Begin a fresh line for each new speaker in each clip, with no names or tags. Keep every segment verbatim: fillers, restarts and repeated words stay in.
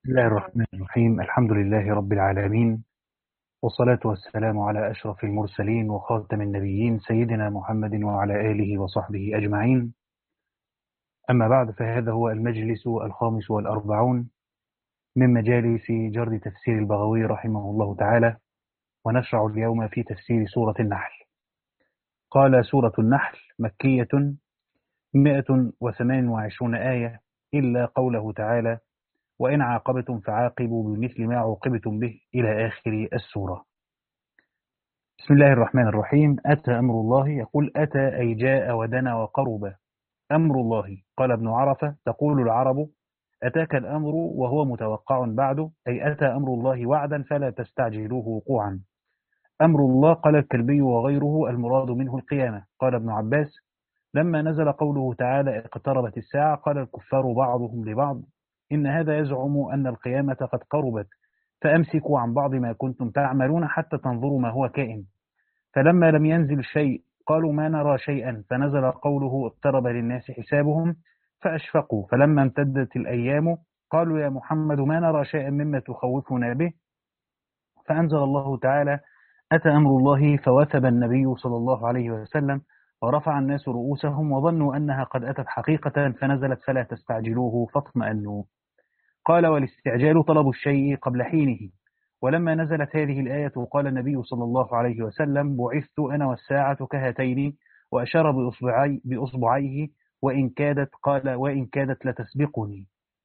بسم الله الرحمن الرحيم. الحمد لله رب العالمين، والصلاة والسلام على أشرف المرسلين وخاتم النبيين سيدنا محمد وعلى آله وصحبه أجمعين. أما بعد، فهذا هو المجلس الخامس والأربعون من مجالس جرد تفسير البغوي رحمه الله تعالى، ونشرع اليوم في تفسير سورة النحل. قال: سورة النحل مكية مئة وثمان وعشرون آية، إلا قوله تعالى: وإن عاقبتم فعاقبوا بمثل ما عوقبتم به، إلى آخر السورة. بسم الله الرحمن الرحيم. أتى أمر الله، يقول أتى أي جاء ودنا وقرب. أمر الله، قال ابن عرفة: تقول العرب أتاك الأمر وهو متوقع بعد، أي أتى أمر الله وعدا فلا تستعجلوه وقوعا. أمر الله، قال الكلبي وغيره، المراد منه القيامة. قال ابن عباس: لما نزل قوله تعالى اقتربت الساعة، قال الكفار بعضهم لبعض: إن هذا يزعم أن القيامة قد قربت، فأمسكوا عن بعض ما كنتم تعملون حتى تنظروا ما هو كائن. فلما لم ينزل شيء قالوا ما نرى شيئا، فنزل قوله اقترب للناس حسابهم فأشفقوا. فلما امتدت الأيام قالوا يا محمد ما نرى شيئا مما تخوفنا به، فأنزل الله تعالى: أتى أمر الله فوثب النبي صلى الله عليه وسلم، ورفع الناس رؤوسهم وظنوا أنها قد أتت حقيقة، فنزلت فلا تستعجلوه فاطمأنوا. قال: والاستعجال طلب الشيء قبل حينه. ولما نزلت هذه الآية قال النبي صلى الله عليه وسلم: بعثت أنا والساعة كهاتين، وأشار بإصبعي بإصبعيه، وإن كادت قال وإن كادت لتسبقني.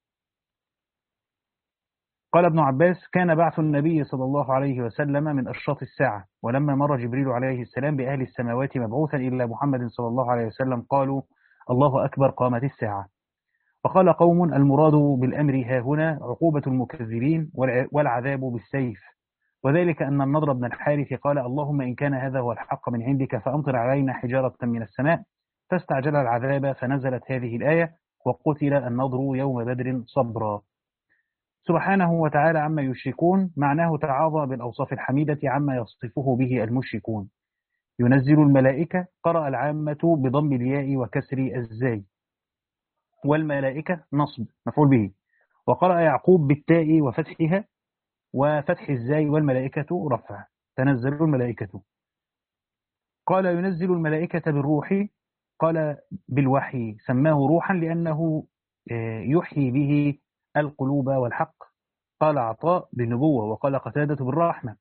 قال ابن عباس: كان بعث النبي صلى الله عليه وسلم من أشراط الساعة، ولما مر جبريل عليه السلام بأهل السماوات مبعوثا إلا محمد صلى الله عليه وسلم قالوا: الله أكبر، قامت الساعة. فقال قوم: المراد بالأمر ها هنا عقوبة المكذبين والعذاب بالسيف، وذلك أن النضر بن الحارث قال: اللهم إن كان هذا هو الحق من عندك فأمطر علينا حجارة من السماء، فاستعجل العذاب، فنزلت هذه الآية: وقتل النضر يوم بدر صبرا. سبحانه وتعالى عما يشركون، معناه تعاظى بالأوصاف الحميدة عما يصفه به المشركون. ينزل الملائكة، قرأ العامة بضم الياء وكسر الزاي، والملائكة نصب مفعول به، وقرأ يعقوب بالتاء وفتحها وفتح الزاي، والملائكة رفع، تنزل الملائكة. قال: ينزل الملائكة بالروح، قال بالوحي، سماه روحا لأنه آه، يحيي به القلوب والحق. قال عطاء بالنبوة، وقال قتادة بالرحمة.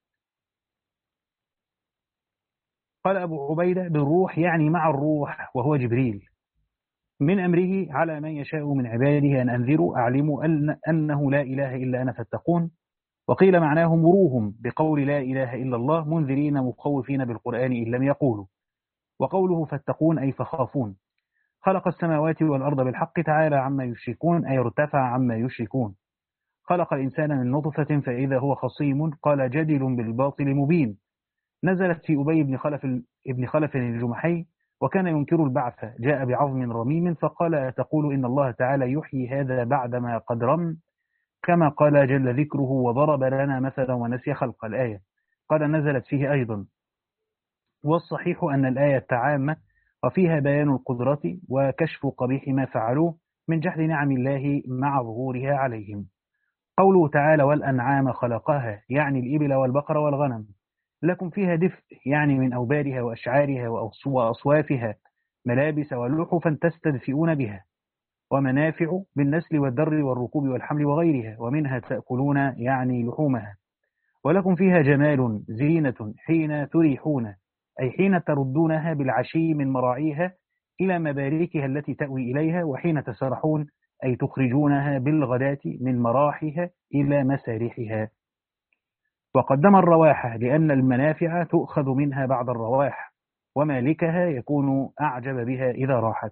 قال أبو عبيدة بالروح، يعني مع الروح وهو جبريل، من أمره على من يشاء من عباده أن أنذروا أعلموا أن أنه لا إله إلا أنا فاتقون. وقيل معناه مروهم بقول لا إله إلا الله، منذرين مخوفين بالقرآن إن لم يقولوا. وقوله فاتقون أي فخافون. خلق السماوات والأرض بالحق تعالى عما يشركون، أي ارتفع عما يشركون. خلق الإنسان من نطفة فإذا هو خصيم، قال جدل بالباطل مبين. نزلت في أبي بن خلف ابن خلف الجمحي، وكان ينكر البعث، جاء بعظم رميم فقال: أتقول إن الله تعالى يحيي هذا بعدما قد رم، كما قال جل ذكره: وضرب لنا مثلا ونسي خلق الآية. قال: نزلت فيه أيضا. والصحيح أن الآية عامة، وفيها بيان القدرة وكشف قبيح ما فعلوه من جحد نعم الله مع ظهورها عليهم. قوله تعالى: والأنعام خلقها، يعني الإبل والبقر والغنم، لكم فيها دفء، يعني من أوبارها وأشعارها وأصوافها ملابس ولحفا تستدفئون بها، ومنافع بالنسل والدر والركوب والحمل وغيرها، ومنها تأكلون، يعني لحومها. ولكم فيها جمال زينة حين تريحون، أي حين تردونها بالعشي من مراعيها إلى مباركها التي تأوي إليها، وحين تسرحون، أي تخرجونها بالغداة من مراحها إلى مسارحها. وقدم الرواح لأن المنافع تؤخذ منها بعد الرواح، ومالكها يكون أعجب بها إذا راحت.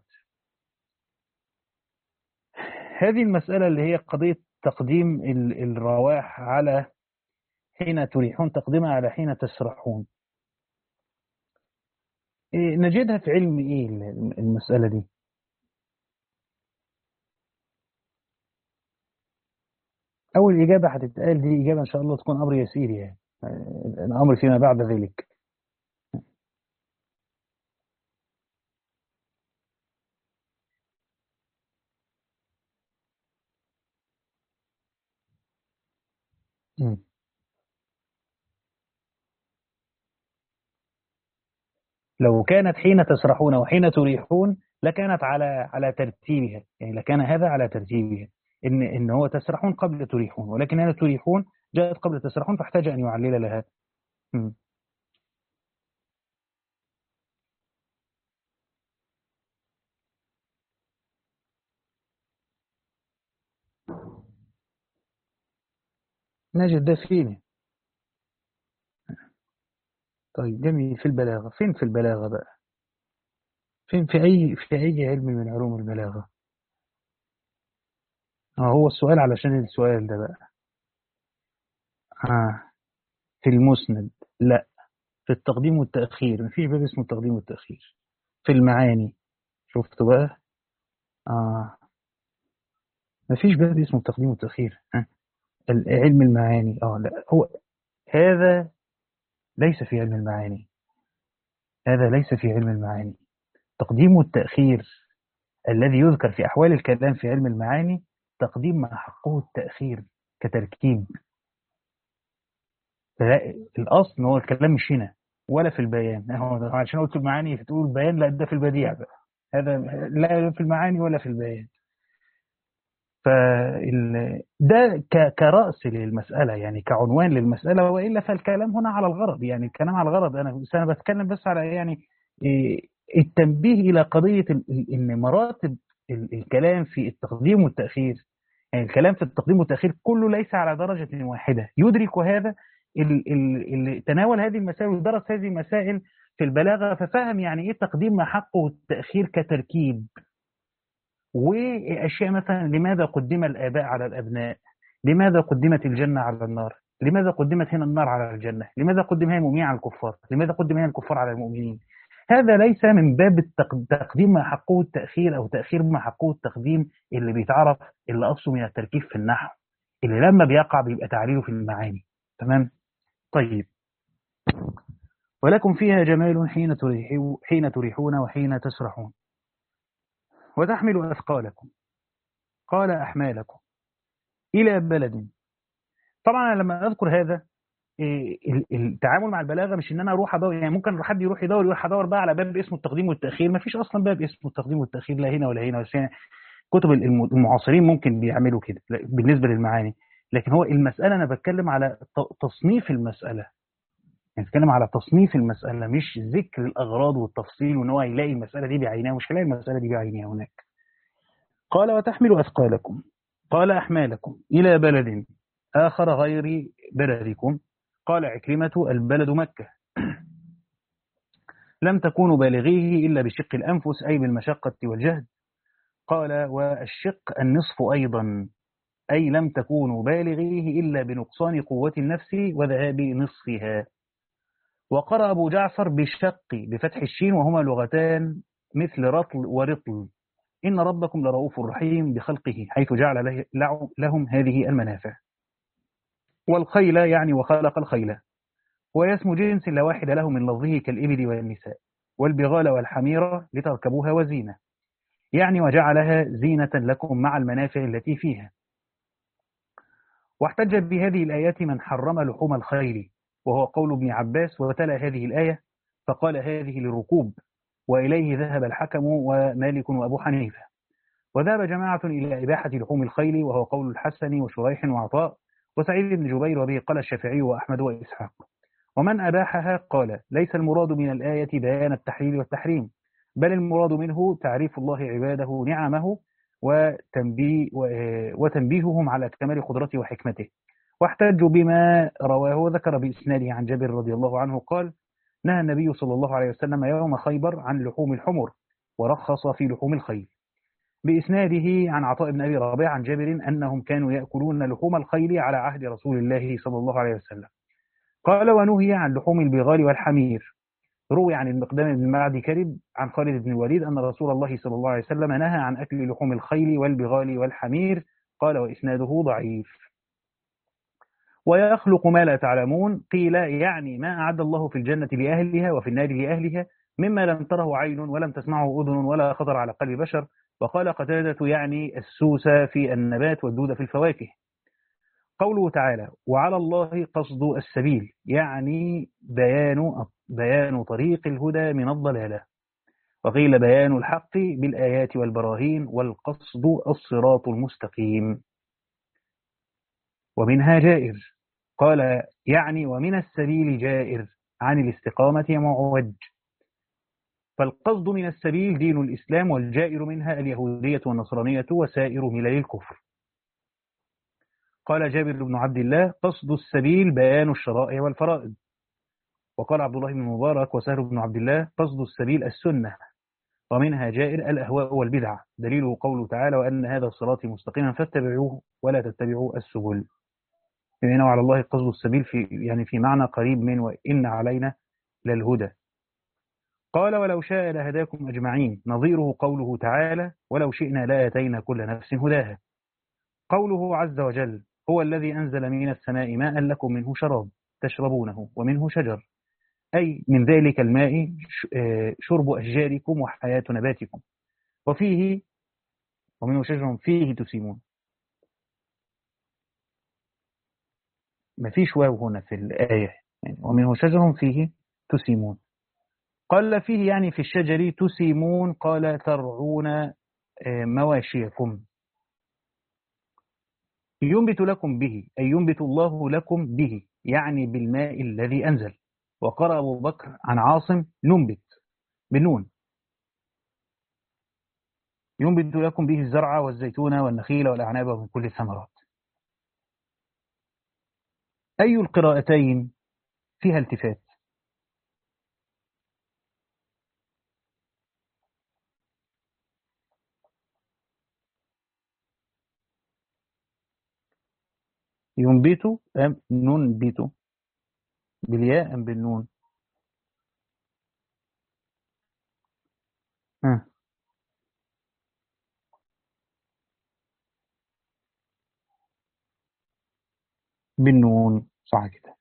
هذه المسألة اللي هي قضية تقديم ال- الرواح على حين تريحون، تقديمها على حين تسرحون، إيه نجدها في علم إيه ال- المسألة دي؟ أول إجابة هتتقال دي إجابة إن شاء الله تكون أمر يسير، يعني آه، الأمر فيما بعد ذلك. مم. لو كانت حين تسرحون وحين تريحون لكانت على على ترتيبها، يعني لكان هذا على ترتيبها، ان ان هو تسرحون قبل تريحون، ولكن هنا تريحون جاءت قبل تسرحون فاحتاج ان يعلل لها. مم. نجد ده فين؟ طيب جميل. في البلاغة، فين في البلاغة بقى؟ فين في أي في أي علم من علوم البلاغة؟ آه هو السؤال علشان السؤال ده بقى. آه في المسند لا. في التقديم والتأخير مفيش باب اسمه التقديم والتأخير. في المعاني شفت بقى؟ آه مفيش باب اسمه التقديم والتأخير. آه. علم المعاني اه لا هو هذا ليس في علم المعاني. هذا ليس في علم المعاني. تقديم والتأخير الذي يذكر في أحوال الكلام في علم المعاني تقديم ما حقه التأخير كتركيب. لا، الأصل إن هو الكلام مش هنا ولا في البيان. هو عشان قلت المعاني تقول البيان، لا ده في البديع بقى. هذا لا في المعاني ولا في البيان. فال ده ك- كرأس للمسألة، يعني كعنوان للمسألة، وإلا فالكلام هنا على الغرض، يعني الكلام على الغرض. أنا بس أنا بتكلم بس على يعني إيه، التنبيه إلى قضية ال- ال- إن مراتب ال- الكلام في التقديم والتأخير. يعني الكلام في التقديم والتأخير كله ليس على درجة واحدة. يدرك هذا ال- ال- اللي تناول هذه المسائل ودرس هذه المسائل في البلاغة، ففهم يعني إيه تقديم ما حقه التأخير كتركيب. وأشياء مثلا لماذا قدم الآباء على الأبناء، لماذا قدمت الجنة على النار، لماذا قدمت هنا النار على الجنة، لماذا قدم هنا المؤمنين على الكفار، لماذا قدم هنا الكفار على المؤمنين. هذا ليس من باب التق- تقديم ما حقه التأخير أو تأخير ما حقه التقديم اللي بيتعرف، اللي أصله من التركيب في النحو، اللي لما بيقع بيبقى تعليله في المعاني. تمام. طيب. ولكم فيها جمال حين تريحون حين تريحون وحين تسرحون وتحمل أثقالكم. قال أحمالكم إلى بلد. طبعا أنا لما اذكر هذا إيه، ال- التعامل مع البلاغه مش ان انا اروح ادور، يعني ممكن حد يروح يدور يروح ادور بقى على باب اسمه التقديم والتاخير. ما فيش اصلا باب اسمه التقديم والتاخير لا هنا ولا هنا، بس يعني كتب الم- المعاصرين ممكن بيعملوا كده لا، بالنسبه للمعاني. لكن هو المساله انا بتكلم على ت- تصنيف المساله. يعني بتكلم على تصنيف المساله مش ذكر الاغراض والتفصيل، وان هو هيلاقي المساله دي بعينها مش هيلاقي المساله دي بعينها هناك. قال وتحمل اثقالكم. قال احمالكم الى بلد آخر غير بلدكم. قال عكرمة البلد مكة. لم تكونوا بالغيه إلا بشق الأنفس أي بالمشقة والجهد. قال والشق النصف أيضا، أي لم تكونوا بالغيه إلا بنقصان قوة النفس وذهاب نصفها. وقرأ أبو جعفر بالشق بفتح الشين وهما لغتان مثل رطل ورطل. إن ربكم لرؤوف رحيم بخلقه حيث جعل له لهم هذه المنافع. والخيل يعني وخلق الخيل، وهي اسم جنس لا واحد له من لفظه كالإبل والنساء. والبغال والحميرة لتركبوها وزينة، يعني وجعلها زينة لكم مع المنافع التي فيها. واحتج بهذه الآيات من حرم لحوم الخيل، وهو قول ابن عباس، وتلا هذه الآية فقال هذه للركوب، وإليه ذهب الحكم ومالك وأبو حنيفة. وذهب جماعة إلى إباحة لحوم الخيل، وهو قول الحسن وشريح وعطاء وسعيد بن جبير، وبه قال الشافعي وأحمد وإسحاق. ومن أباحها قال ليس المراد من الآية بيان التحليل والتحريم، بل المراد منه تعريف الله عباده نعمه وتنبيه وتنبيههم على كمال قدرته وحكمته. واحتجوا بما رواه وذكر بإسناده عن جابر رضي الله عنه قال نهى النبي صلى الله عليه وسلم يوم خيبر عن لحوم الحمر، ورخص في لحوم الخيل. بإسناده عن عطاء بن أبي ربيع عن جابر أنهم كانوا يأكلون لحوم الخيل على عهد رسول الله صلى الله عليه وسلم. قال ونهي عن لحوم البغال والحمير. روي عن المقدام بن معدي كرب عن خالد بن الوليد أن رسول الله صلى الله عليه وسلم نهى عن أكل لحوم الخيل والبغال والحمير. قال وإسناده ضعيف. ويخلق ما لا تعلمون قيل يعني ما أعد الله في الجنة لأهلها وفي النار لأهلها مما لم تره عين ولم تسمعه أذن ولا خطر على قلب بشر. وقال قتادة يعني السوس في النبات والدود في الفواكه. قوله تعالى وعلى الله قصد السبيل، يعني بيان بيان طريق الهدى من الضلالة، وقيل بيان الحق بالآيات والبراهين، والقصد الصراط المستقيم. ومنها جائر، قال يعني ومن السبيل جائر عن الاستقامة معوج، فالقصد من السبيل دين الإسلام، والجائر منها اليهودية والنصرانية وسائر ملل الكفر. قال جابر بن عبد الله قصد السبيل بيان الشرائع والفرائض. وقال عبد الله بن مبارك وسهل بن عبد الله قصد السبيل السنة. ومنها جائر الأهواء والبدع، دليله قوله تعالى وأن هذا صراطي مستقيما فاتبعوه ولا تتبعوا السبل. هنا وعلى الله قصد السبيل في يعني في معنى قريب من وإن علينا للهدى. قال ولو شاء لهداكم أجمعين، نظيره قوله تعالى ولو شئنا لآتينا كل نفس هداها. قوله عز وجل هو الذي أنزل من السماء ماء لكم منه شراب تشربونه ومنه شجر، أي من ذلك الماء شرب أشجاركم وحياة نباتكم، وفيه ومنه شجر فيه تسيمون. ما فيش واو هنا في الآية، يعني ومنه شجر فيه تسيمون. قال فيه يعني في الشجر، تسيمون قال ترعون مواشيكم. ينبت لكم به، أي ينبت الله لكم به، يعني بالماء الذي أنزل. وقرأ أبو بكر عن عاصم ننبت بالنون، ينبت لكم به الزرع والزيتون والنخيل والأعناب ومن كل الثمرات. أي القراءتين فيها التفات؟ ينبت أم ننبت؟ بالياء أم بالنون؟ أه. بالنون صح كده.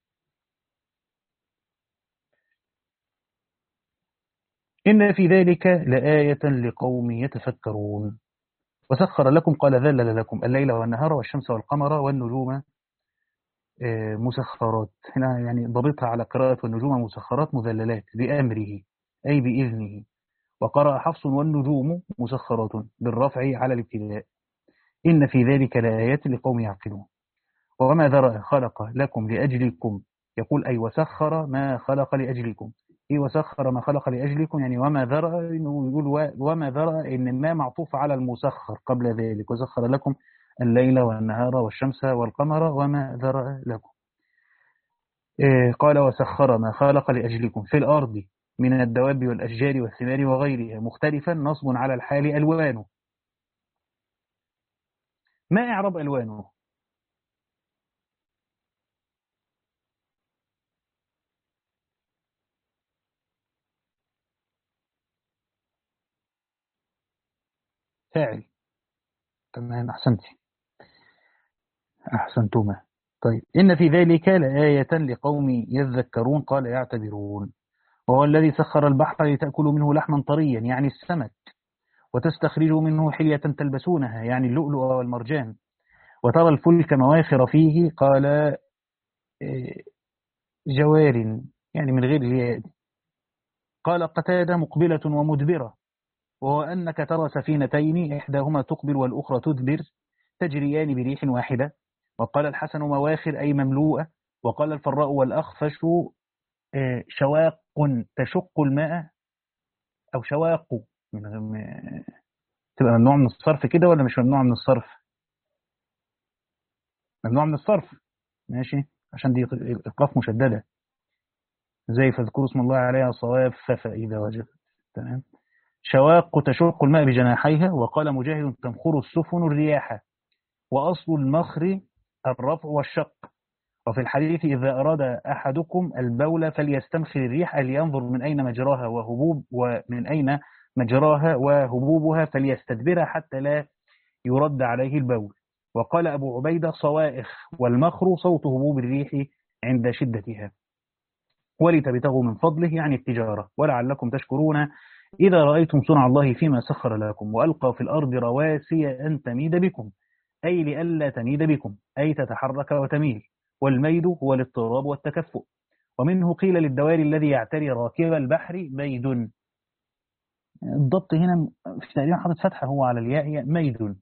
إن في ذلك لآية لقوم يتفكرون. وسخر لكم قال ذلل لكم الليل والنهار والشمس والقمر والنجوم مسخرات. هنا يعني ضبطها على قراءة والنجوم مسخرات مذللات بأمره أي بإذنه. وقرأ حفص والنجوم مسخرات بالرفع على الابتداء. إن في ذلك لآيات لقوم يعقلون. وما ذرأ خلق لكم لأجلكم، يقول أي وسخر ما خلق لأجلكم. إيه وسخر ما خلق لأجلكم؟ يعني وما ذرأ، يقول وما ذرأ إن ما معطوف على المسخر قبل ذلك، وسخر لكم الليل والنهار والشمس والقمر وما ذرأ لكم. إيه قال وسخر ما خلق لأجلكم في الأرض من الدواب والأشجار والثمار وغيرها مختلفا، نصب على الحال ألوانه. ما إعراب ألوانه؟ فاعل. تمام، أحسنتي أحسنتما. طيب إن في ذلك لآية لقوم يذكرون قال يعتبرون. وهو الذي سخر البحر لتأكلوا منه لحما طريا يعني السمك، وتستخرجوا منه حلية تلبسونها يعني اللؤلؤ والمرجان، وترى الفلك مواخر فيه قال جوار يعني من غير الياء. قال قتادة مقبلة ومدبرة. وهو أنك ترى سفينتين إحداهما تقبل والأخرى تدبر تجريان بريح واحدة. وقال الحسن مواخر أي مملوءة. وقال الفراء والأخفش شواق تشق الماء أو شواق. تبقى ممنوع من الصرف كده ولا مش ممنوع من الصرف؟ ممنوع من الصرف، ماشي، عشان دي القاف مشددة، زي فاذكروا اسم الله عليها صواب فإذا وجبت. تمام. شواق تشق الماء بجناحيها. وقال مجاهد تنخر السفن الرياح. وأصل المخر الرفع والشق. وفي الحديث إذا أراد أحدكم البول فليستمخر الريح، لينظر من أين مجراها وهبوب ومن أين مجراها وهبوبها فليستدبرها حتى لا يرد عليه البول. وقال أبو عبيدة صوائخ، والمخر صوت هبوب الريح عند شدتها. ولتبتغوا من فضله يعني التجارة، ولعلكم تشكرون إذا رأيتم صنع الله فيما سخر لكم، وألقى في الأرض رواسي أن تميد بكم. أي لئلا تميد بكم، أي تتحرك وتميل. والميد هو الاضطراب والتكفؤ. ومنه قيل للدوار الذي يعتري راكب البحر ميد. الضبط هنا في تقريبا حاطط فتحة هو على الياء، ميد.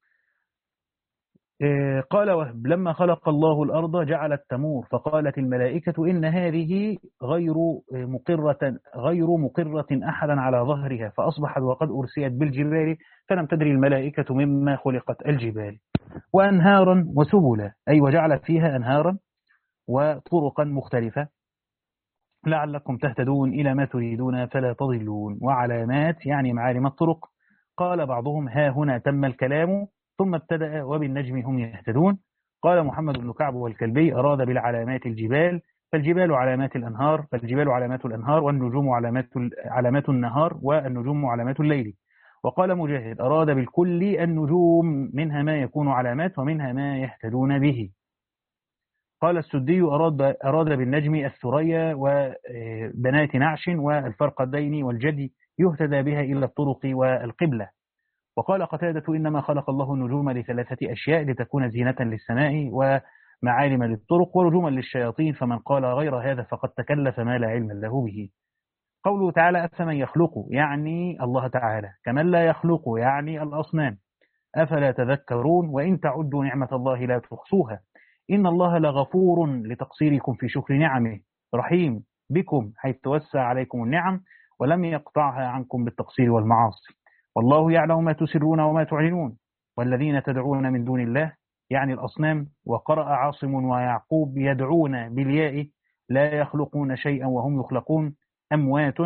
إيه، قال وهب لما خلق الله الأرض جعلت تمور فقالت الملائكة إن هذه غير مقرة غير مقرة أحدا على ظهرها فأصبحت وقد أرسيت بالجبال فلم تدري الملائكة مما خلقت الجبال. وأنهارا وسبلا، أي وجعلت فيها أنهارا وطرقا مختلفة لعلكم تهتدون إلى ما تريدون فلا تضلون. وعلامات يعني معالم الطرق. قال بعضهم ها هنا تم الكلام ثم ابتدأ وبالنجم هم يهتدون. قال محمد بن كعب والكلبي أراد بالعلامات الجبال، فالجبال علامات الأنهار فالجبال علامات الأنهار والنجوم علامات علامات النهار والنجوم علامات الليل. وقال مجاهد أراد بالكل النجوم منها ما يكون علامات ومنها ما يهتدون به. قال السدي أراد, أراد بالنجم الثريا وبنات نعش والفرقدين والجدي يهتدى بها إلى الطرق والقبلة. وقال قتادة إنما خلق الله النجوم لثلاثة أشياء لتكون زينة للسماء ومعالم للطرق ورجوما للشياطين فمن قال غير هذا فقد تكلف ما لا علم له به. قوله تعالى أفمن يخلق يعني الله تعالى كمن لا يخلق يعني الأصنام أفلا تذكرون وإن تعدوا نعمة الله لا تحصوها إن الله لغفور لتقصيركم في شكر نعمه رحيم بكم حيث توسع عليكم النعم ولم يقطعها عنكم بالتقصير والمعاصي والله يعلم ما تسرون وما تعلنون والذين تدعون من دون الله يعني الأصنام. وقرأ عاصم ويعقوب يدعون بالياء لا يخلقون شيئا وهم يخلقون أموات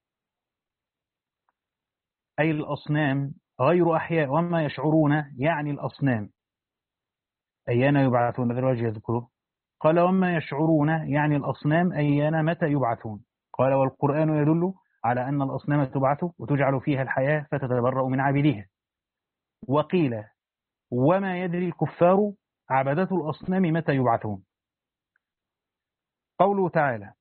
أي الأصنام غير أحياء وما يشعرون يعني الأصنام أيان يبعثون ذي الوجه يذكره. قال وما يشعرون يعني الأصنام أيان متى يبعثون. قال والقرآن يدل على أن الأصنام تبعث وتجعل فيها الحياة فتتبرأ من عابديها. وقيل وما يدري الكفار عبدة الأصنام متى يبعثون. قوله تعالى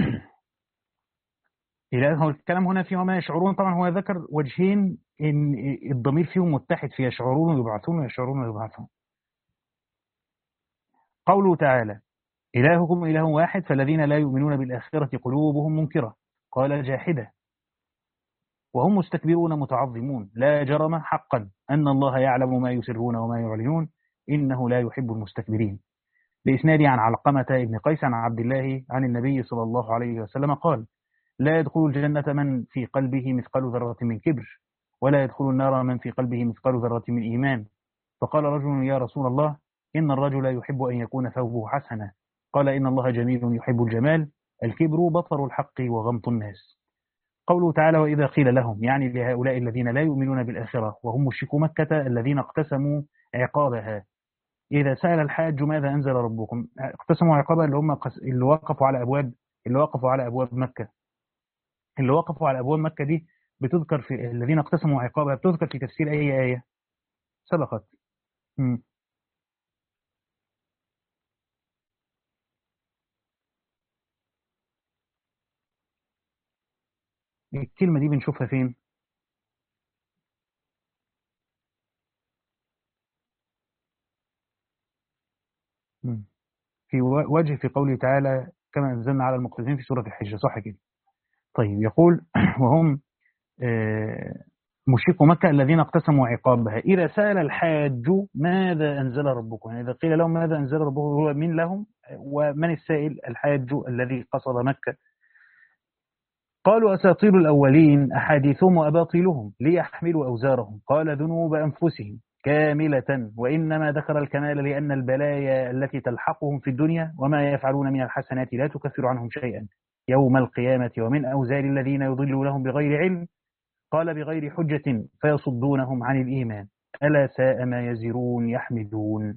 إلى الكلام هنا في وما يشعرون طبعا هو ذكر وجهين إن الضمير فيهم متحد في يشعرون ويبعثون ويشعرون ويبعثون. قوله تعالى إلهكم إله واحد فالذين لا يؤمنون بالآخرة قلوبهم منكرة قال جاحدة وهم مستكبرون متعظمون لا جرم حقا أن الله يعلم ما يسرون وما يعلنون إنه لا يحب المستكبرين. بإسناد عن علقمة ابن قيس عن عبد الله عن النبي صلى الله عليه وسلم قال لا يدخل الجنة من في قلبه مثقال ذرة من كبر ولا يدخل النار من في قلبه مثقال ذرة من إيمان. فقال رجل يا رسول الله إن الرجل يحب أن يكون ثوبه حسنا قال إن الله جميل يحب الجمال الكبر بطر الحق وغمط الناس. قوله تعالى وإذا قيل لهم يعني لهؤلاء الذين لا يؤمنون بالآخرة وهم مشركو مكة الذين اقتسموا عقابها إذا سأل الحاج ماذا أنزل ربكم اقتسموا عقابها اللي هم اللي وقفوا على أبواب اللي وقفوا على أبواب مكة اللي وقفوا على أبواب مكة دي بتذكر في الذين اقتسموا عقابها بتذكر في تفسير أي آية سبقت. م. الكلمة دي بنشوفها فين؟ م. في وجه في قوله تعالى كما أنزلنا على المقتدين في سورة الحج صح كده. طيب يقول وهم مشركو مكة الذين اقتسموا عقابها إذا سأل الحاج ماذا أنزل ربكم يعني إذا قيل لهم ماذا أنزل ربكم هو من لهم ومن السائل الحاج الذي قصد مكة. قالوا أساطير الأولين أحاديثهم وأباطيلهم ليحملوا أوزارهم قال ذنوب أنفسهم كاملة وإنما ذكر الكمال لأن البلايا التي تلحقهم في الدنيا وما يفعلون من الحسنات لا تكفر عنهم شيئا يوم القيامة ومن أوزار الذين يضلونهم بغير علم قال بغير حجة فيصدونهم عن الإيمان ألا ساء ما يزرون يحمدون.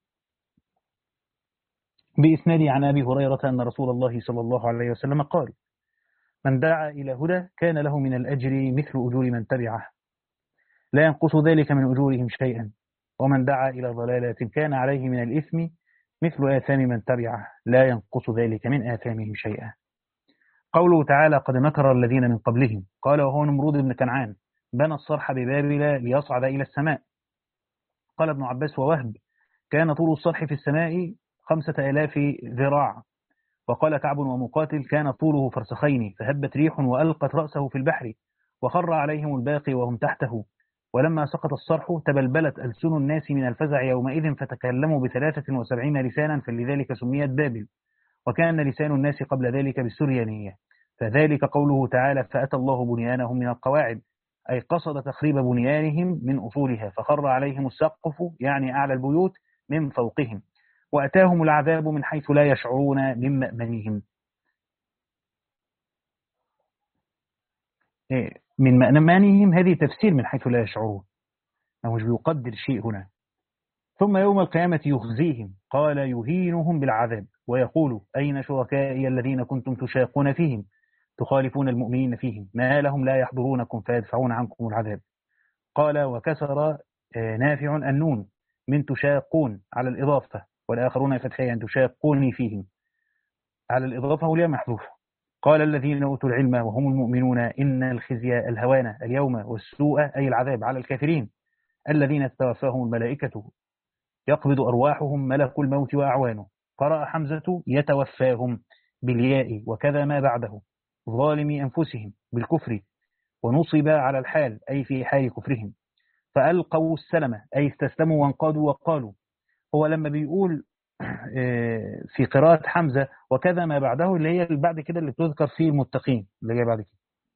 بإسناد عن أبي هريرة أن رسول الله صلى الله عليه وسلم قال من دعا إلى هدى كان له من الأجر مثل أجور من تبعه لا ينقص ذلك من أجورهم شيئا ومن دعا إلى ضلالة كان عليه من الإثم مثل آثام من تبعه لا ينقص ذلك من آثامهم شيئا. قوله تعالى قد مكر الذين من قبلهم قال وهو نمرود بن كنعان بنى الصرح ببابل ليصعد إلى السماء قال ابن عباس ووهب: كان طول السطح في السماء خمسة آلاف ذراع. وقال كعب ومقاتل: كان طوله فرسخين، فهبت ريح وألقت رأسه في البحر، وخر عليهم الباقي وهم تحته. ولما سقط الصرح تبلبلت ألسن الناس من الفزع يومئذ، فتكلموا بثلاثة وسبعين لسانا، فلذلك سميت بابل. وكان لسان الناس قبل ذلك بالسريانية. فذلك قوله تعالى: فأتى الله بنيانهم من القواعد، أي قصد تخريب بنيانهم من أصولها، فخر عليهم السقف يعني أعلى البيوت من فوقهم، وأتاهم العذاب من حيث لا يشعرون من مأمنهم. من مأمنهم هذه تفسير من حيث لا يشعرون، أو مش بيقدر شيء هنا. ثم يوم القيامة يخزيهم، قال يهينهم بالعذاب، ويقول: أين شركائي الذين كنتم تشاقون فيهم تخالفون المؤمنين فيهم، ما لهم لا يحضرونكم فيدفعون عنكم العذاب. قال: وكسر نافع النون من تشاقون على الإضافة، والآخرون فتحيا تشاقوني فيهم على الإضافة والياء محذوفة. قال الذين أوتوا العلم وهم المؤمنون: إن الخزي الهوان اليوم والسوء أي العذاب على الكافرين الذين تتوفاهم الملائكة يقبض أرواحهم ملك الموت وأعوانه. قرأ حمزة: يتوفاهم بالياء وكذا ما بعده، ظالمي أنفسهم بالكفر، ونصب على الحال أي في حال كفرهم. فألقوا السلمة أي استسلموا وانقادوا وقالوا. هو لما بيقول في قراءة حمزة وكذا ما بعده، اللي هي بعد كده اللي تذكر فيه المتقين، اللي هي بعد كده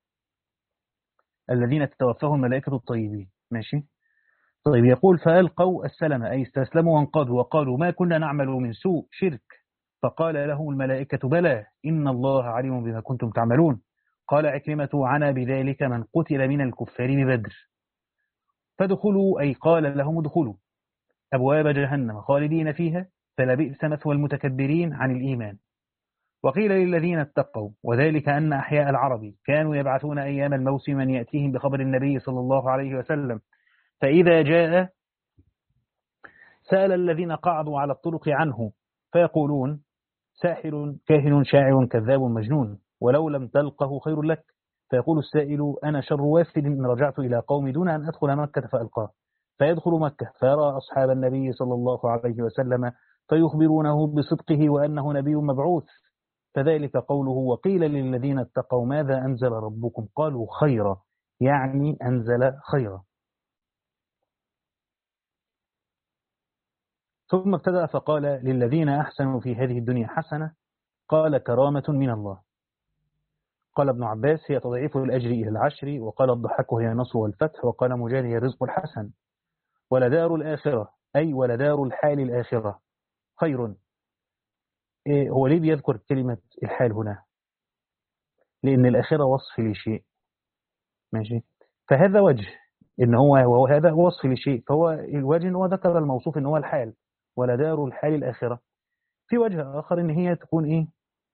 الذين تتوفاهم الملائكة الطيبين. ماشي. طيب، يقول: فألقوا السلمة أي استسلموا وانقادوا وقالوا: ما كنا نعمل من سوء شرك. فقال لهم الملائكة: بلى إن الله عليم بما كنتم تعملون. قال عكرمة: عنا بذلك من قتل من الكفار ببدر. فادخلوا أي قال لهم: ادخلوا أبواب جهنم خالدين فيها، فلبئس مثوى المتكبرين عن الإيمان. وقيل للذين اتقوا، وذلك أن أحياء العرب كانوا يبعثون أيام الموسم من يأتيهم بخبر النبي صلى الله عليه وسلم، فإذا جاء سأل الذين قعدوا على الطرق عنه، فيقولون: ساحر كاهن شاعر كذاب مجنون، ولو لم تلقه خير لك. فيقول السائل: أنا شر وافد إن رجعت إلى قومي دون أن أدخل مكة فألقاه. فيدخل مكة فيرى أصحاب النبي صلى الله عليه وسلم، فيخبرونه بصدقه وأنه نبي مبعوث. فذلك قوله: وقيل للذين اتقوا ماذا أنزل ربكم، قالوا خيرا، يعني أنزل خيرا. ثم ابتدأ فقال: للذين أحسنوا في هذه الدنيا حسنة، قال: كرامة من الله. قال ابن عباس: هي تضعيف الأجر إلى العشر. وقال الضحاك: هي النصر والفتح. وقال مجاهد: هي الرزق الحسن. ولدار الآخرة أي ولدار الحال الآخرة خير. إيه هو ليه بيذكر كلمة الحال هنا؟ لأن الآخرة وصف لشيء. ماشي. فهذا وجه إن هو وهذا وصف لشيء، فهو الوجه إن هو ذكر الموصوف إن هو الحال، ولدار الحال الآخرة. في وجه آخر إن هي تكون إيه،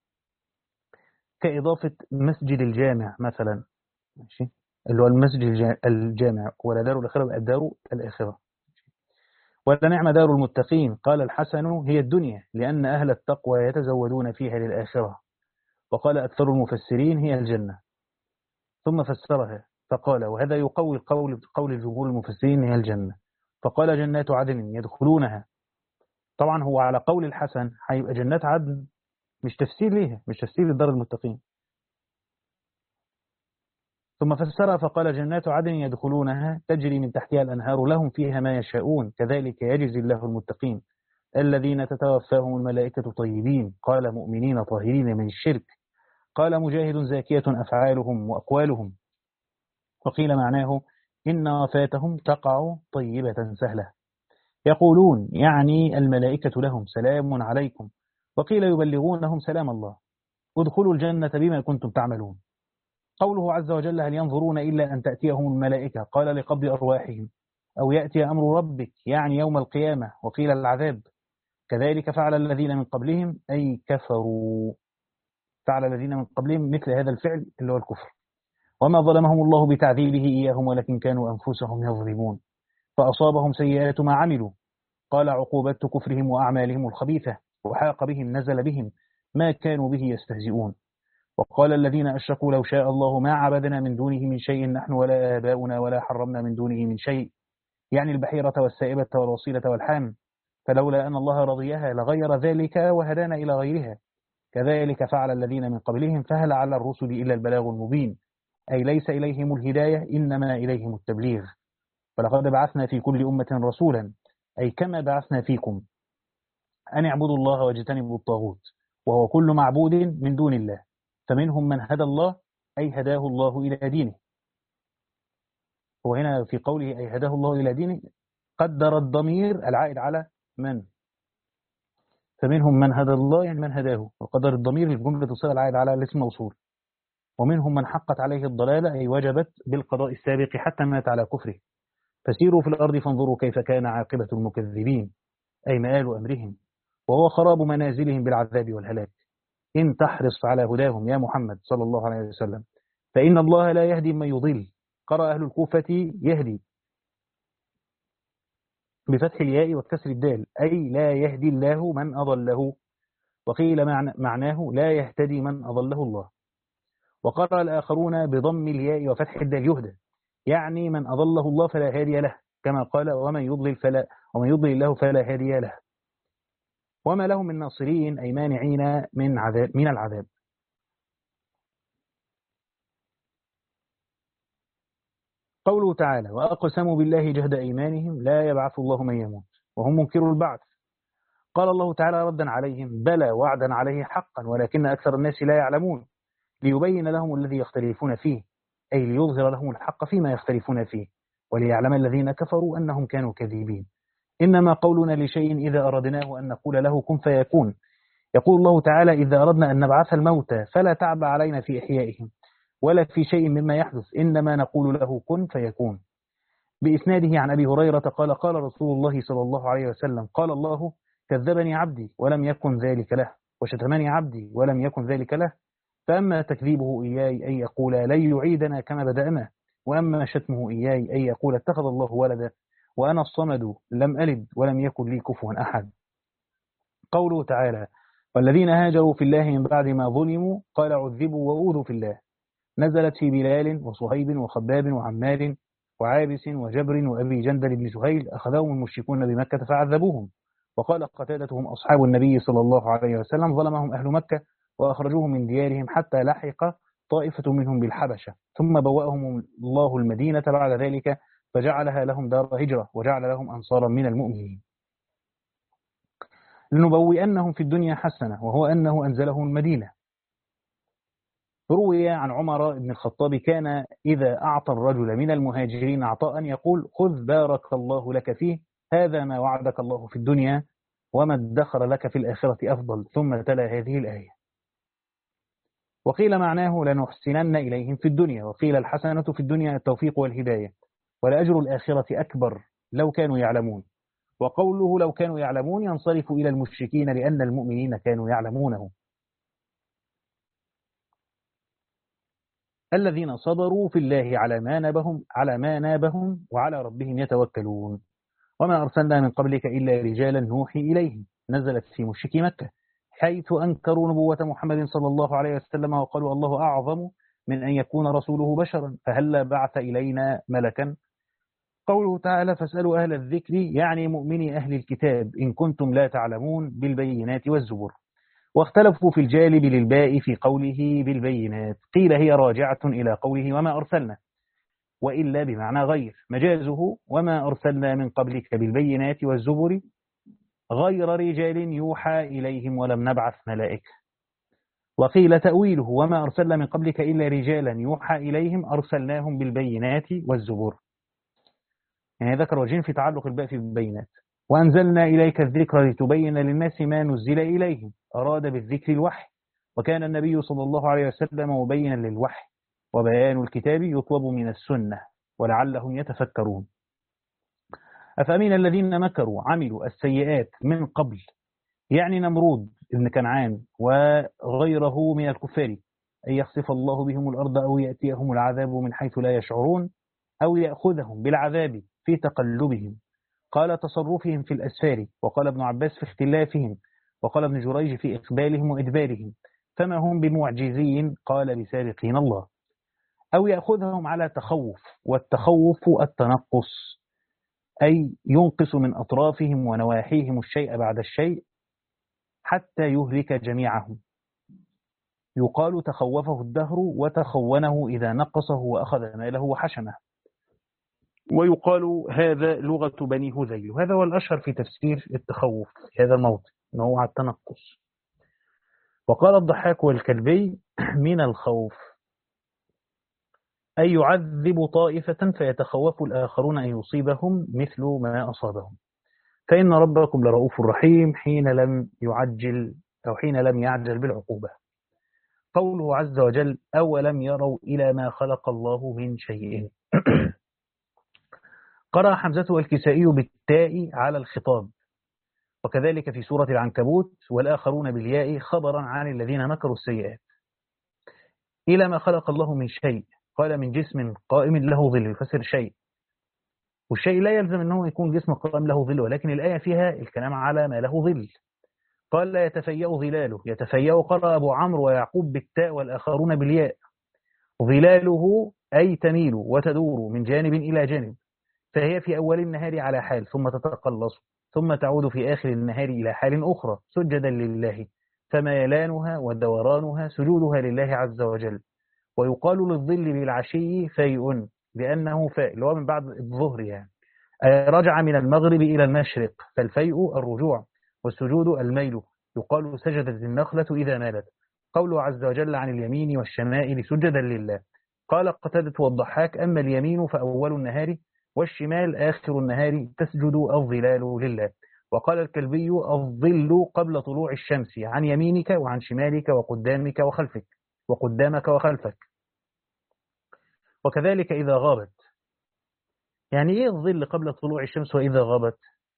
كإضافة مسجد الجامع مثلا. ماشي. اللي هو المسجد الجامع، ولدار الآخرة بقى الدار الآخرة. ولنعم دار المتقين. قال الحسن: هي الدنيا، لأن أهل التقوى يتزودون فيها للآخرة. وقال أكثر المفسرين: هي الجنة. ثم فسرها فقال: وهذا يقوي قول قول الجمهور المفسرين: هي الجنة. فقال: جنات عدن يدخلونها. طبعا هو على قول الحسن هيبقى جنات عدن مش تفسير ليها، مش تفسير لدار المتقين. ثم فسرها فقال: جنات عدن يدخلونها تجري من تحتها الأنهار لهم فيها ما يشاءون، كذلك يجزي الله المتقين الذين تتوفاهم الملائكة طيبين. قال: مؤمنين طاهرين من الشرك. قال مجاهد: زاكية أفعالهم وأقوالهم. وقيل معناه: إن وفاتهم تقع طيبة سهلة. يقولون يعني الملائكة لهم: سلام عليكم. وقيل يبلغونهم سلام الله. ادخلوا الجنة بما كنتم تعملون. قوله عز وجل: هل ينظرون إلا أن تأتيهم الملائكة، قال: لقبض أرواحهم، أو يأتي أمر ربك يعني يوم القيامة. وقيل العذاب. كذلك فعل الذين من قبلهم أي كفروا. فعل الذين من قبلهم مثل هذا الفعل اللي هو الكفر. وما ظلمهم الله بتعذيبه إياهم، ولكن كانوا أنفسهم يظلمون. فأصابهم سيئات ما عملوا. قال: عقوبة كفرهم وأعمالهم الخبيثة، وحاق بهم نزل بهم ما كانوا به يستهزئون. وقال الذين أشركوا: لو شاء الله ما عبدنا من دونه من شيء نحن ولا آباؤنا ولا حرمنا من دونه من شيء، يعني البحيرة والسائبة والوصيلة والحام، فلولا أن الله رضيها لغير ذلك وهدانا إلى غيرها، كذلك فعل الذين من قبلهم، فهل على الرسل إلا البلاغ المبين، أي ليس إليهم الهداية إنما إليهم التبليغ. ولقد بعثنا في كل أمة رسولا، أي كما بعثنا فيكم، أن اعبدوا الله واجتنبوا الطاغوت، وهو كل معبود من دون الله، فمنهم من هدى الله أي هداه الله إلى دينه. وهنا في قوله أي هداه الله إلى دينه قدر الضمير العائد على من، فمنهم من هدى الله يعني من هداه، وقدر الضمير الجملة تصير العائد على الاسم موصول. ومنهم من حقت عليه الضلالة أي وجبت بالقضاء السابق حتى مات على كفره، فسيروا في الأرض فانظروا كيف كان عاقبة المكذبين، أي مآل أمرهم، وهو خراب منازلهم بالعذاب والهلاك. إن تحرص على هداهم يا محمد صلى الله عليه وسلم فإن الله لا يهدي من يضل. قرأ أهل الكوفة يهدي بفتح الياء وكسر الدال، أي لا يهدي الله من أضله، وقيل معناه لا يهتدي من أضله الله. وقرأ الآخرون بضم الياء وفتح الدال يهدى، يعني من أضله الله فلا هادي له، كما قال ومن يضلل فلا ومن يضلل الله فلا هادي له. وما لهم من ناصرين أي مانعين من عذاب من العذاب. قوله تعالى وأقسموا بالله جهد أيمانهم لا يبعث الله من يموت وهم منكروا البعث. قال الله تعالى ردا عليهم بلى وعدا عليه حقا ولكن أكثر الناس لا يعلمون، ليبين لهم الذي يختلفون فيه، أي ليظهر لهم الحق فيما يختلفون فيه، وليعلم الذين كفروا أنهم كانوا كذيبين. إنما قولنا لشيء إذا أردناه أن نقول له كن فيكون. يقول الله تعالى إذا أردنا أن نبعث الموتى فلا تعب علينا في إحيائهم ولا في شيء مما يحدث، إنما نقول له كن فيكون. بإسناده عن أبي هريرة قال قال رسول الله صلى الله عليه وسلم قال الله كذبني عبدي ولم يكن ذلك له، وشتمني عبدي ولم يكن ذلك له، فأما تكذيبه إياي أن يقول لن يعيدنا كما بدأنا، وأما شتمه إياي أن يقول اتخذ الله ولدا، وأنا الصمد لم ألد ولم يكن لي كفوا أحد. قوله تعالى والذين هاجروا في الله من بعد ما ظلموا قال عذبوا وأوذوا في الله، نزلت في بلال وصهيب وخباب وعمار وعابس وجبر وأبي جندل بن سهيل أخذهم المشركون بمكة فعذبوهم. وقال قتادتهم أصحاب النبي صلى الله عليه وسلم ظلمهم أهل مكة وأخرجوهم من ديارهم حتى لحق طائفة منهم بالحبشة، ثم بوأهم الله المدينة بعد ذلك فجعلها لهم دار هجرة وجعل لهم أنصارا من المؤمنين. لنبوئنهم في الدنيا حسنة وهو أنه أنزله المدينة. روي عن عمر بن الخطاب كان إذا أعطى الرجل من المهاجرين عطاء يقول خذ بارك الله لك فيه، هذا ما وعدك الله في الدنيا وما ادخر لك في الآخرة أفضل، ثم تلا هذه الآية. وقيل معناه لنحسنن إليهم في الدنيا، وقيل الحسنة في الدنيا التوفيق والهداية، ولأجر الآخرة أكبر لو كانوا يعلمون. وقوله لو كانوا يعلمون ينصرف إلى المشركين لأن المؤمنين كانوا يعلمونه. الذين صبروا في الله على ما نابهم على ما نابهم وعلى ربهم يتوكلون. وما أرسلنا من قبلك إلا رجالا نوحي إليهم، نزلت في مشركي مكة حيث أنكروا نبوة محمد صلى الله عليه وسلم وقالوا الله أعظم من أن يكون رسوله بشرا فهلا بعث إلينا ملكا. قوله تعالى فاسألوا أهل الذكر يعني مؤمني أهل الكتاب إن كنتم لا تعلمون بالبينات والزبر. واختلفوا في الجالب للباء في قوله بالبينات، قيل هي راجعة إلى قوله وما أرسلنا، وإلا بمعنى غير، مجازه وما أرسلنا من قبلك بالبينات والزبر غير رجال يوحى إليهم ولم نبعث ملائكة. وقيل تأويله وما أرسلنا من قبلك إلا رجالا يوحى إليهم أرسلناهم بالبينات والزبر، يعني ذكر وجهين في تعلق الباء في البينات. وأنزلنا إليك الذكر لتبين للناس ما نزل إليهم، أراد بالذكر الوحي، وكان النبي صلى الله عليه وسلم مبينا للوحي، وبيان الكتاب يطلب من السنة ولعلهم يتفكرون. أفأمن الذين مكروا عملوا السيئات من قبل، يعني نمرود ابن كنعان وغيره من الكفار، أن يخسف الله بهم الأرض أو يأتيهم العذاب من حيث لا يشعرون أو يأخذهم بالعذاب في تقلبهم، قال تصرفهم في الأسفار، وقال ابن عباس في اختلافهم، وقال ابن جريج في إقبالهم وإدبارهم، فما هم بمعجزين، قال بسابقين الله، أو يأخذهم على تخوف، والتخوف التنقص، أي ينقص من أطرافهم ونواحيهم الشيء بعد الشيء حتى يهلك جميعهم. يقال تخوفه الدهر وتخونه إذا نقصه وأخذ ماله وحشمه. ويقال هذا لغة بني هذيل، وهذا هو الأشهر في تفسير التخوف في هذا الموضع، أنه على التنقص. وقال الضحاك والكلبي من الخوف أي يعذب طائفة فيتخوف الآخرون أن يصيبهم مثل ما أصابهم، فإن ربكم لرؤوف رحيم حين لم يعجل أو حين لم يعجل بالعقوبة. قوله عز وجل أولم يروا إلى ما خلق الله من شيء. قرأ حمزة والكسائي بالتاء على الخطاب، وكذلك في سورة العنكبوت والآخرون بالياء خبرا عن الذين مكروا السيئات. إلى ما خلق الله من شيء، قال من جسم قائم له ظل، يفسر شيء، والشيء لا يلزم أنه يكون جسم قائم له ظل، ولكن الآية فيها الكلام على ما له ظل. قال لا يتفيأ ظلاله، يتفيأ قرأ أبو عمرو ويعقوب بالتاء والآخرون بالياء. ظلاله أي تميل وتدور من جانب إلى جانب، فهي في أول النهار على حال ثم تتقلص ثم تعود في آخر النهار إلى حال أخرى سجدا لله، فميلانها ودورانها سجودها لله عز وجل. ويقال للظل بالعشي فيء لأنه فاء اللي هو من بعد الظهر، يعني رجع من المغرب إلى المشرق، فالفيء الرجوع والسجود الميل. يقال سجدت النخلة إذا مالت. قوله عز وجل عن اليمين والشمائل سجدا لله. قال قتادة والضحاك أما اليمين فأول النهار والشمال آخر النهار تسجد الظلال لله. وقال الكلبي الظل قبل طلوع الشمس عن يمينك وعن شمالك وقدامك وخلفك وقدامك وخلفك، وكذلك إذا غابت. يعني إيه الظل قبل طلوع الشمس وإذا غابت؟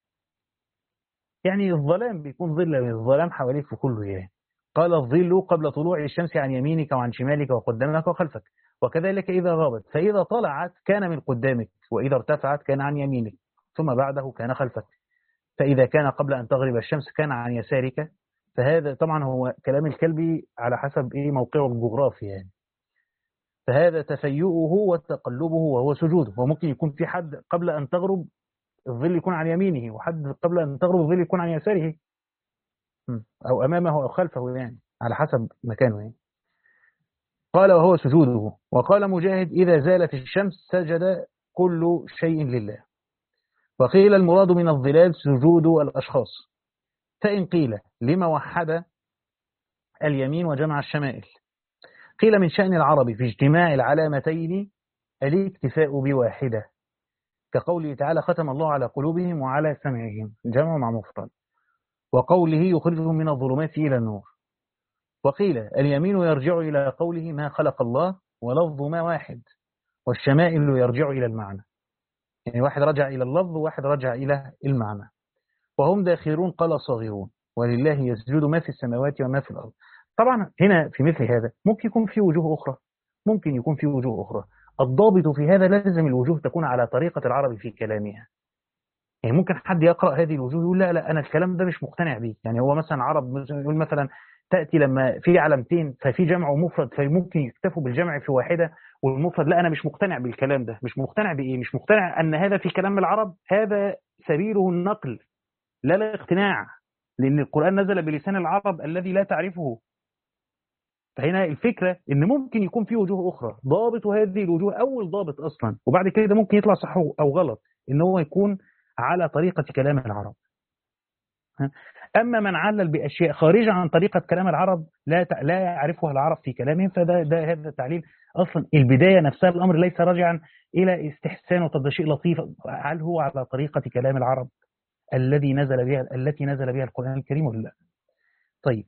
يعني الظلام بيكون ظل من الظلام حواليك في كله. يعني قال الظل قبل طلوع الشمس عن يمينك وعن شمالك وقدامك وخلفك، وكذلك إذا غابت، فإذا طلعت كان من قدامك، وإذا ارتفعت كان عن يمينك، ثم بعده كان خلفك، فإذا كان قبل أن تغرب الشمس كان عن يسارك. فهذا طبعا هو كلام الكلبي على حسب إيه موقعه الجغرافي يعني. فهذا تفيؤه وتقلبه وهو سجوده. وممكن يكون في حد قبل أن تغرب الظل يكون عن يمينه، وحد قبل أن تغرب الظل يكون عن يساره، أو أمامه أو خلفه، يعني على حسب مكانه يعني. قال وهو سجوده. وقال مجاهد إذا زالت الشمس سجد كل شيء لله. وقيل المراد من الظلال سجود الأشخاص. فإن قيل لما وحد اليمين وجمع الشمائل، قيل من شأن العرب في اجتماع العلامتين الاكتفاء بواحدة، كقوله تعالى ختم الله على قلوبهم وعلى سمعهم، جمع مع مفرد. وقوله يخرجهم من الظلمات إلى النور. وقيل اليمين يرجع إلى قوله ما خلق الله ولفظ ما واحد، والشمائل يرجع إلى المعنى، يعني واحد رجع إلى اللفظ وواحد رجع إلى المعنى. وهم داخرون قال صاغرون ولله يسجد ما في السماوات وما في الأرض. طبعا هنا في مثل هذا ممكن يكون في وجوه أخرى، ممكن يكون في وجوه أخرى. الضابط في هذا لازم الوجوه تكون على طريقة العرب في كلامها. يعني ممكن حد يقرأ هذه الوجوه يقول لا لا أنا الكلام ده مش مقتنع به. يعني هو مثلا عرب يقول مثلا تأتي لما في علامتين ففي جمع ومفرد فممكن يكتفوا بالجمع في واحدة والمفرد، لا أنا مش مقتنع بالكلام ده. مش مقتنع بإيه؟ مش مقتنع أن هذا في كلام العرب هذا سبيله النقل لا الاقتناع، لأن القرآن نزل بلسان العرب الذي لا تعرفه. فهنا الفكرة إن ممكن يكون في وجوه أخرى. ضابط هذه الوجوه أول ضابط أصلا، وبعد كده ممكن يطلع صح أو غلط، إن هو يكون على طريقة كلام العرب. أما من علل بأشياء خارجة عن طريقة كلام العرب لا لا يعرفها العرب في كلامهم، فده ده هذا التعليل أصلا البداية نفسها الأمر ليس راجعا إلى استحسان وطب شيء لطيف، هل هو على طريقة كلام العرب الذي نزل بها التي نزل بها القرآن الكريم ولا لا؟ طيب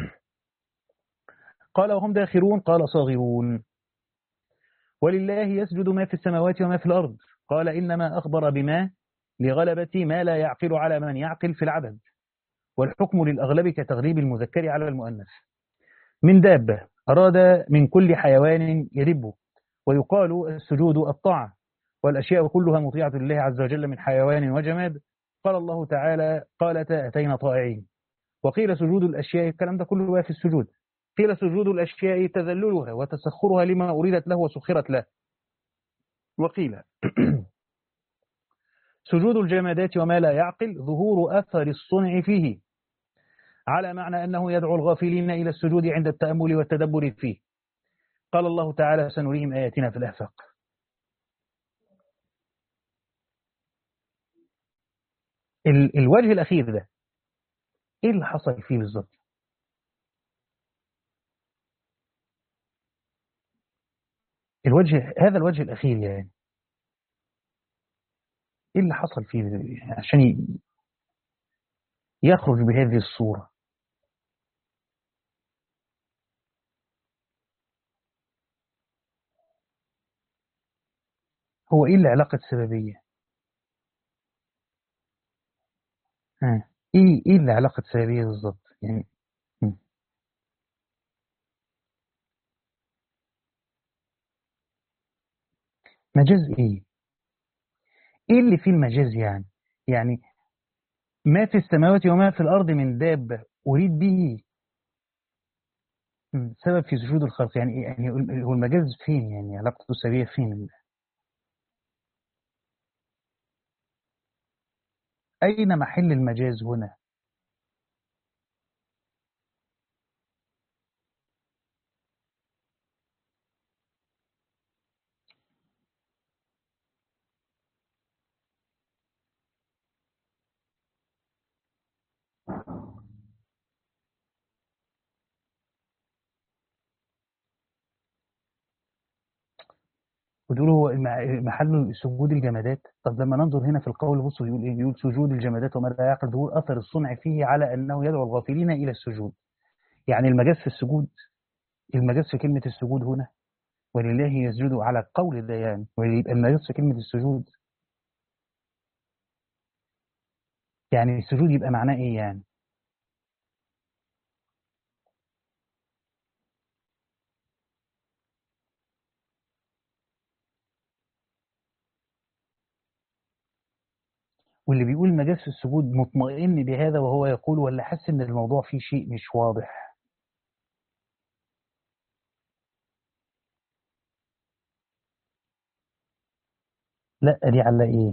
قال وهم داخرون قال صاغرون. ولله يسجد ما في السماوات وما في الأرض. قال إنما أخبر بما لغلبة ما لا يعقل على من يعقل في العدد، والحكم للأغلب كتغليب المذكر على المؤنث. من دابة أراد من كل حيوان يدب. ويقال السجود الطاعة، والأشياء كلها مطيعة لله عز وجل من حيوان وجماد. قال الله تعالى قالتا أتينا طائعين. وقيل سجود الأشياء، الكلام ده كله في السجود. قيل سجود الأشياء تذللها وتسخرها لما أريدت له وسخرت له. وقيل سجود الجمادات وما لا يعقل ظهور أثر الصنع فيه، على معنى أنه يدعو الغافلين إلى السجود عند التأمل والتدبر فيه. قال الله تعالى: سنريهم آياتنا في الآفاق. ال الوجه الأخير ده إيه اللي حصل فيه بالظبط؟ الوجه هذا الوجه الأخير يعني إيه اللي حصل فيه عشان يخرج بهذه الصورة؟ هو إيه العلاقة السببية؟ ها إيه إيه العلاقة السببية بالظبط يعني؟ م. مجاز إيه؟ إيه اللي فيه المجاز يعني؟ يعني ما في السماوات وما في الأرض من دابة أريد به م. سبب في سجود الخلق، يعني إيه؟ يعني هو المجاز فين؟ يعني علاقته السببية فين؟ أين محل المجاز هنا؟ وتقول هو مع- محل سجود الجمادات. طب لما ننظر هنا في القول بصوا يقول ايه؟ يقول سجود الجمادات وما لا يعقل ظهور اثر الصنع فيه على انه يدعو الغافلين الى السجود. يعني المجاز في السجود، المجاز في كلمه السجود هنا ولله يسجد على القول ده يعني، ويبقى المجاز في كلمه السجود يعني السجود يبقى معناه ايه يعني؟ واللي بيقول مجاز في السجود مطمئن بهذا وهو يقول، ولا حاسس ان الموضوع فيه شيء مش واضح؟ لا دي على ايه؟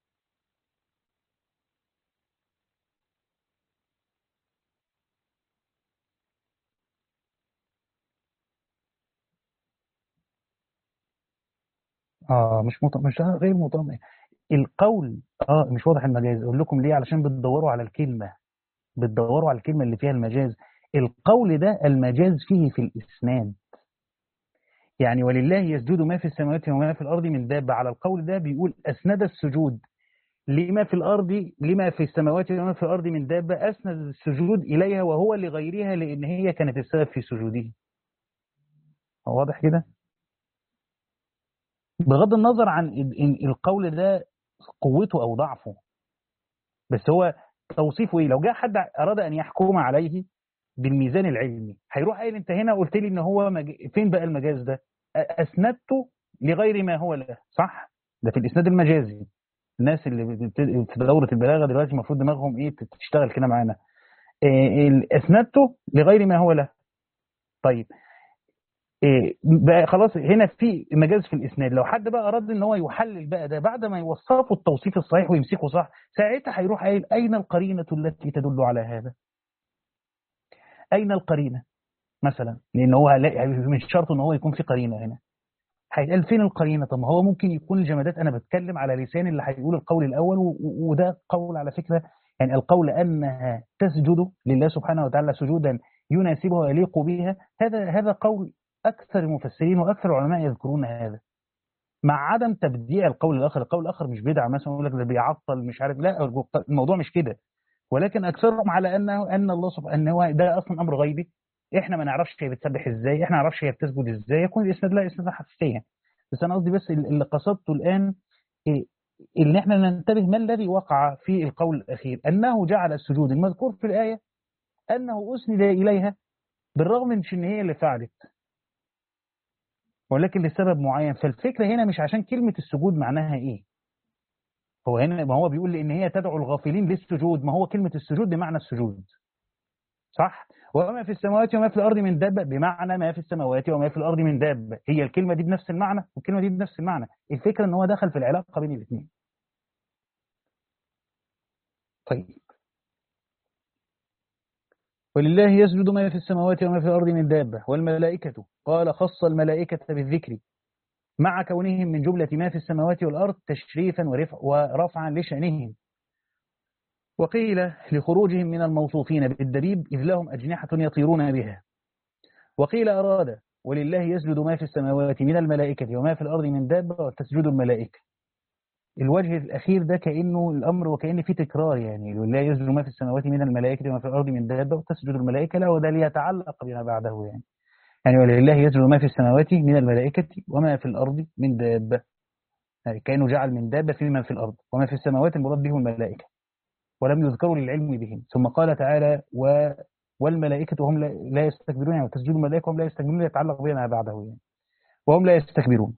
اه مش مط... مش غير مطمئن. القول اه مش واضح المجاز. اقول لكم ليه؟ علشان بتدوروا على الكلمه، بتدوروا على الكلمة اللي فيها المجاز. القول ده المجاز فيه في الإسناد، يعني ولله يسجد ما في السماوات وما في الأرض من دابة. على القول ده بيقول أسند السجود لما في الأرض، لما في السماوات وما في الأرض من دابة، أسند السجود إليها وهو لغيرها لأن هي كانت السبب في سجوده. هو واضح كده؟ بغض النظر عن إن القول ده قوته أو ضعفه، بس هو توصيفه إيه؟ لو جاء حد أراد أن يحكم عليه بالميزان العلمي هيروح قايل انت هنا قلت لي ان هو مج... فين بقى المجاز ده؟ أ- اسندته لغير ما هو له، صح؟ ده في الاسناد المجازي. الناس اللي بت- في دوره البلاغه دلوقتي المفروض دماغهم ايه تشتغل كده معانا. إيه ال- اسندته لغير ما هو له. طيب إيه بقى؟ خلاص هنا في مجاز في الاسناد. لو حد بقى اراد ان هو يحلل بقى ده بعد ما يوصفه التوصيف الصحيح ويمسكه صح، ساعتها هيروح قايل اين القرينه التي تدل على هذا؟ اين القرينه مثلا؟ لان هو هلا- يعني مش شرط ان هو يكون في قرينه هنا. هيتقال فين القرينه؟ طب ما هو ممكن يكون الجمادات، انا بتكلم على لسان اللي هيقول القول الاول، و- و- وده قول على فكره، يعني القول انها تسجد لله سبحانه وتعالى سجودا يناسبه ويليق بها، هذا هذا قول اكثر المفسرين واكثر العلماء يذكرون هذا، مع عدم تبديع القول الاخر. القول الاخر مش بدعه مثلا يقول لك ده بيعطل مش عارف، لا الموضوع مش كده. ولكن اكثرهم على انه ان الله سبحانه ان هو ده اصلا امر غيبي، احنا ما نعرفش هي بتسبح ازاي، احنا ما نعرفش هي بتسجد ازاي، يكون الاسناد لا اسناد حسيا. بس انا قصدي بس اللي قصدته الان إيه؟ ان احنا ننتبه ما الذي وقع في القول الاخير، انه جعل السجود المذكور في الايه انه اسند اليها بالرغم من ان هي اللي فعلت، ولكن لسبب معين. فالفكره هنا مش عشان كلمه السجود معناها ايه. هو هنا ما هو بيقول ان هي تدعو الغافلين للسجود، ما هو كلمه السجود بمعنى السجود، صح؟ وما في السماوات وما في الارض من دابه بمعنى ما في السماوات وما في الارض من دابه، هي الكلمه دي بنفس المعنى والكلمه دي بنفس المعنى. الفكره ان هو دخل في العلاقه بين الاثنين. طيب، ولله يسجد ما في السماوات وما في الأرض من دابة والملائكة. قال خص الملائكة بالذكر مع كونهم من جملة ما في السماوات والأرض تشريفا ورفع ورفعا لشأنهم، وقيل لخروجهم من الموصوفين بالدبيب إذ لهم أجنحة يطيرون بها، وقيل أراد ولله يسجد ما في السماوات من الملائكة وما في الأرض من دابة وتسجد الملائكة. الوجه الأخير ده كأنه الأمر وكأن فيه تكرار، يعني لله يسجد ما في السماوات من الملائكة وما في الأرض من دابة وتسجد الملائكة، لا وده ليتعلق بما بعده يعني يعني ولله يسجد ما في السماوات من الملائكة وما في الأرض من دابة، يعني كأنه جعل من دابة فيما في الأرض، وما في السماوات المراد به الملائكة ولم يذكروا للعلم بهم. ثم قال تعالى و والملائكة هم لا لا يستكبرون، يعني تسجد الملائكة هم لا يستكبرون يتعلق بما بعده يعني وهم لا يستكبرون.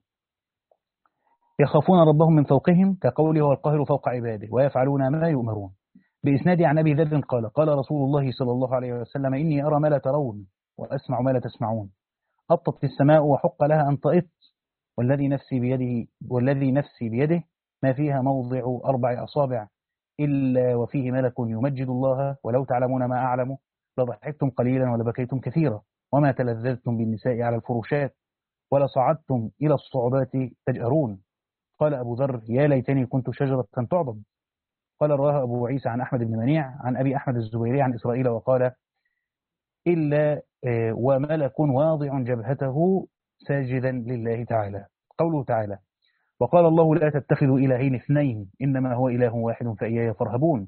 يخافون ربهم من فوقهم كقوله هو القاهر فوق عباده ويفعلون ما يؤمرون. بإسناد عن أبي ذر قال قال رسول الله صلى الله عليه وسلم إني أرى ما لا ترون وأسمع ما لا تسمعون. أطت السماء وحق لها أن تئط والذي نفسي بيده والذي نفسي بيده ما فيها موضع أربع أصابع إلا وفيه ملك يمجد الله ولو تعلمون ما أعلم لضحكتم قليلا ولبكيتم كثيرا وما تلذذتم بالنساء على الفروشات ولصعدتم إلى الصعوبات تجأرون. قال أبو ذر يا ليتني كنت شجرة تعضد. قال رواه أبو عيسى عن أحمد بن منيع عن أبي أحمد الزبيري عن إسرائيل وقال إلا وملك واضع جبهته ساجدا لله تعالى. قوله تعالى وقال الله لا تتخذوا إلهين اثنين إنما هو إله واحد فإياي فارهبون.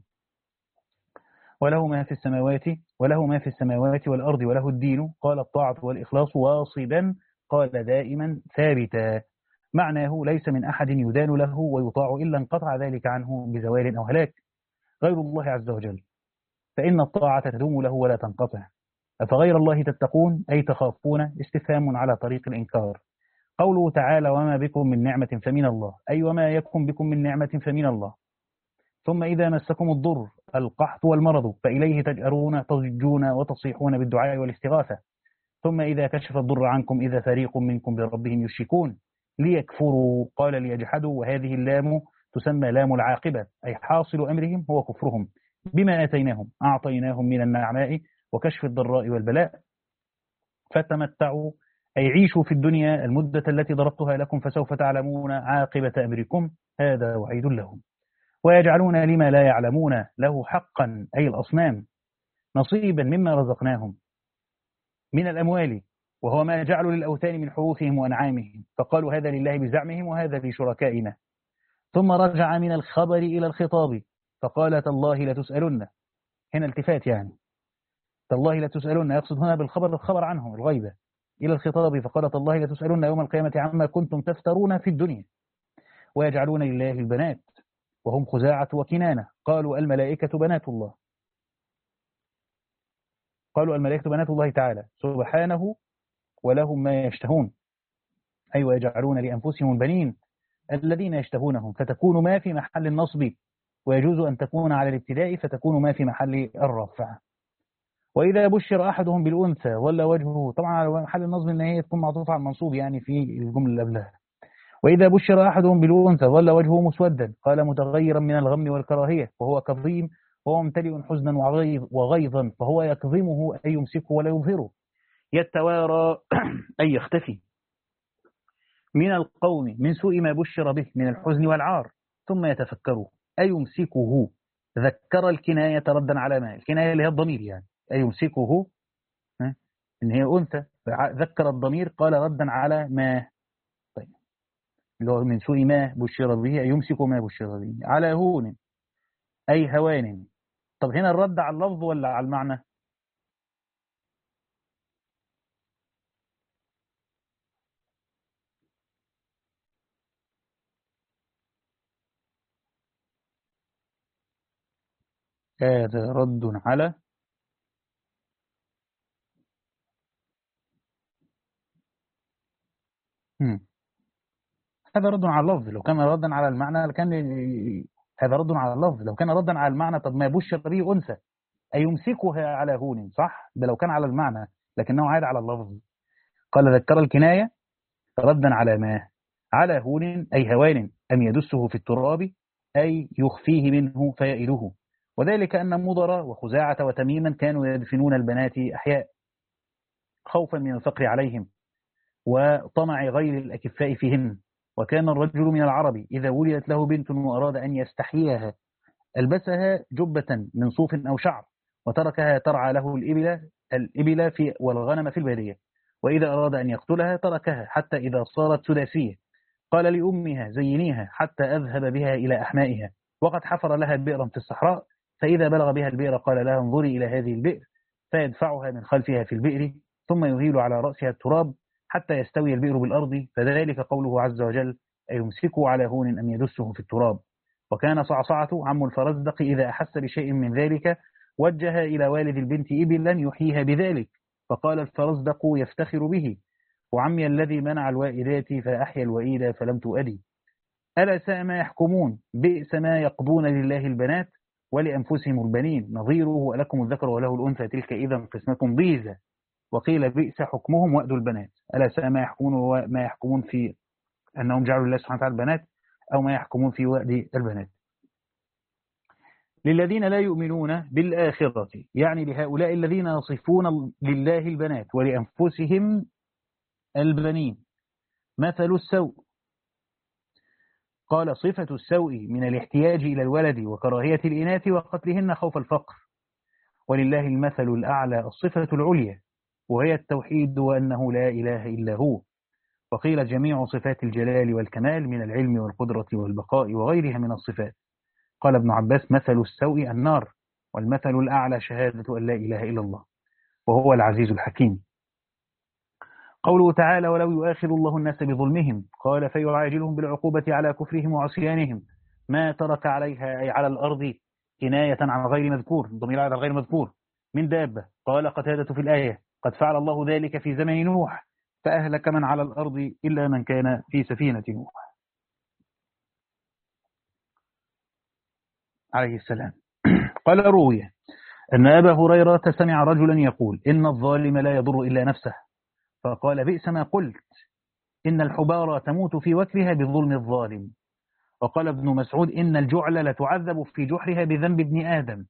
وله ما في السماوات وله ما في السماوات والأرض وله الدين. قال الطاعة والإخلاص واصبا قال دائما ثابتا. معناه ليس من أحد يدان له ويطاع إلا انقطع ذلك عنه بزوال أو هلاك غير الله عز وجل، فإن الطاعة تدوم له ولا تنقطع. أفغير الله تتقون أي تخافون استفهام على طريق الإنكار. قوله تعالى وما بكم من نعمة فمن الله أي وما يكن بكم من نعمة فمن الله. ثم إذا مسكم الضر القحط والمرض فإليه تجأرون تضجون وتصيحون بالدعاء والاستغاثة. ثم إذا كشف الضر عنكم إذا فريق منكم بربهم يشركون ليكفروا. قال ليجحدوا وهذه اللام تسمى لام العاقبة أي حاصل أمرهم هو كفرهم بما آتيناهم أعطيناهم من النعماء وكشف الضراء والبلاء فتمتعوا أي عيشوا في الدنيا المدة التي ضربتها لكم فسوف تعلمون عاقبة أمركم هذا وعيد لهم. ويجعلون لما لا يعلمون له حقا أي الأصنام نصيبا مما رزقناهم من الأموال وهو ما جعلوا للأوثان من حروثهم وأنعامهم فقالوا هذا لله بزعمهم وهذا لشركائنا. ثم رجع من الخبر إلى الخطاب فقال تالله لتسألن. هنا التفات يعني تالله لتسألن يقصد هنا بالخبر الخبر عنهم الغيبة إلى الخطاب فقال تالله لتسألن يوم القيامة عما كنتم تفترون في الدنيا. ويجعلون لله البنات وهم خزاعة وكنانة قالوا الملائكة بنات الله قالوا الملائكة بنات الله تعالى سبحانه ولهم ما يشتهون أي أيوة ويجعلون لأنفسهم البنين الذين يشتهونهم فتكون ما في محل النصب ويجوز أن تكون على الابتداء فتكون ما في محل الرفع. وإذا بشر أحدهم بالأنثى ولا وجهه طبعا على محل النصب إن هي تكون معطوفة على المنصوب يعني في الجملة اللي قبلها. وإذا بشر أحدهم بالأنثى ولا وجهه مسودا قال متغيرا من الغم والكراهية وهو كظيم وهو ممتلئ حزنا وغيظا فهو يكظمه أي يمسكه ولا يظهره. يتوارى أي يختفي من القوم من سوء ما بشر به من الحزن والعار ثم يتفكروا أي يمسكه. ذكر الكناية ردا على ما الكناية اللي هي الضمير يعني أي يمسكه إن هي أنثى ذكر الضمير قال ردا على ما طيب اللي هو من سوء ما بشر به أي يمسك ما بشر به على هون أي هوان. طب هنا الرد على اللفظ ولا على المعنى؟ هذا رد على هم. هذا رد على اللفظ لو كان ردا على المعنى لكان هذا رد على اللفظ لو كان ردا على المعنى طب ما بشر به أنثى أي يمسكها على هون صح ده لو كان على المعنى لكنه عاد على اللفظ. قال ذكر الكناية ردا على ما على هون أي هوان أم يدسه في التراب أي يخفيه منه فيئله وذلك أن مضر وخزاعة وتميما كانوا يدفنون البنات أحياء خوفا من الفقر عليهم وطمع غير الأكفاء فيهن. وكان الرجل من العرب إذا ولدت له بنت وأراد أن يستحييها ألبسها جبة من صوف أو شعر وتركها ترعى له الإبل الإبل في والغنم في البادية، وإذا أراد أن يقتلها تركها حتى إذا صارت سداسية قال لأمها زينيها حتى أذهب بها إلى أحمائها، وقد حفر لها بئرا في الصحراء، فإذا بلغ بها البئر قال لها انظري إلى هذه البئر، فيدفعها من خلفها في البئر ثم يهيل على رأسها التراب حتى يستوي البئر بالأرض، فذلك قوله عز وجل أيمسكه على هون أم يدسه في التراب. وكان صعصعة عم الفرزدق إذا أحس بشيء من ذلك وجه إلى والد البنت إبلا يحييها بذلك، فقال الفرزدق يفتخر به وعمي الذي منع الوائدات فأحيا الوئيد فلم تؤدي. ألا ساء ما يحكمون، بئس ما يقضون لله البنات ولأنفسهم البنين، نظيره لكم الذكر وله الأنثى تلك إذا قسمة ضيزى. وقيل بئس حكمهم وأد البنات. ألا ساء ما يحكمون وما يحكمون في أنهم جعلوا الله سبحانه وتعالى البنات، أو ما يحكمون في وأد البنات. للذين لا يؤمنون بالآخرة، يعني لهؤلاء الذين يصفون لله البنات ولأنفسهم البنين، مثل السوء. قال صفة السوء من الاحتياج إلى الولد وكراهية الإناث وقتلهن خوف الفقر. ولله المثل الأعلى الصفة العليا وهي التوحيد وأنه لا إله إلا هو. وقيل جميع صفات الجلال والكمال من العلم والقدرة والبقاء وغيرها من الصفات. قال ابن عباس مثل السوء النار، والمثل الأعلى شهادة أن لا إله إلا الله وهو العزيز الحكيم. قوله تعالى ولو يؤاخذ الله الناس بظلمهم قال فيعاجلهم بالعقوبة على كفرهم وعصيانهم ما ترك عليها أي على الأرض كناية عن غير مذكور، ضمير على غير مذكور، من دابة. قال قتادة في الآية قد فعل الله ذلك في زمن نوح فأهلك من على الأرض إلا من كان في سفينة نوح عليه السلام. قال روي أن أبا هريرة سمع رجلا يقول إن الظالم لا يضر إلا نفسه، فقال بئس ما قلت، إن الحبارى تموت في وكرها بظلم الظالم. وقال ابن مسعود إن الجعل لتعذب في جحرها بذنب ابن آدم.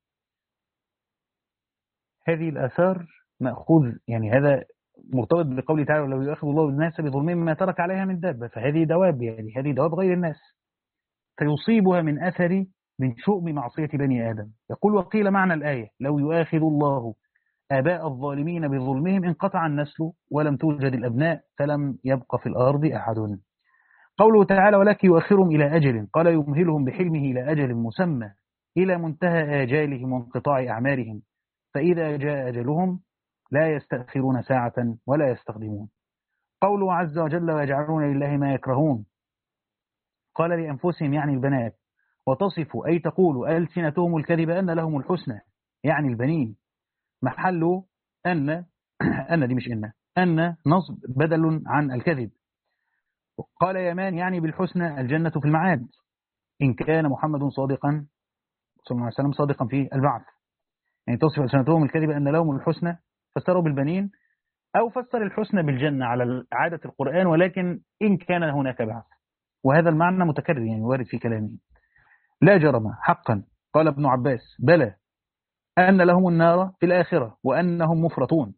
هذه الآثار مأخوذ، يعني هذا مرتبط بقول تعالى لو يأخذ الله الناس بظلمهم ما ترك عليها من دابة، فهذه دواب، يعني هذه دواب غير الناس فيصيبها من أثر من شؤم معصية بني آدم. يقول وقيل معنى الآية لو يؤاخذ الله آباء الظالمين بظلمهم انقطع النسل ولم توجد الأبناء فلم يبق في الأرض أحد. قوله تعالى ولكن يؤخرهم إلى أجل قال يمهلهم بحلمه إلى أجل مسمى إلى منتهى آجالهم وانقطاع أعمارهم، فإذا جاء أجلهم لا يستأخرون ساعة ولا يستقدمون. قوله عز وجل ويجعلون لله ما يكرهون قال لأنفسهم يعني البنات، وتصف أي تقول ألسنتهم الكذب أن لهم الحسنى يعني البنين، محل أن أن دي مش إن أن نصب بدل عن الكذب. قال يمان يعني بالحسنى الجنة في المعاد إن كان محمد صادقا صلى الله عليه وسلم صادقا في البعث، يعني تصف ألسنتهم الكذب أن لهم الحسنى فسروا بالبنين أو فسر الحسنى بالجنة على عادة القرآن، ولكن إن كان هناك بعث، وهذا المعنى متكرر يعني وارد في كلامه. لا جرم حقا قال ابن عباس بلى أن لهم النار في الآخرة وأنهم مفرطون.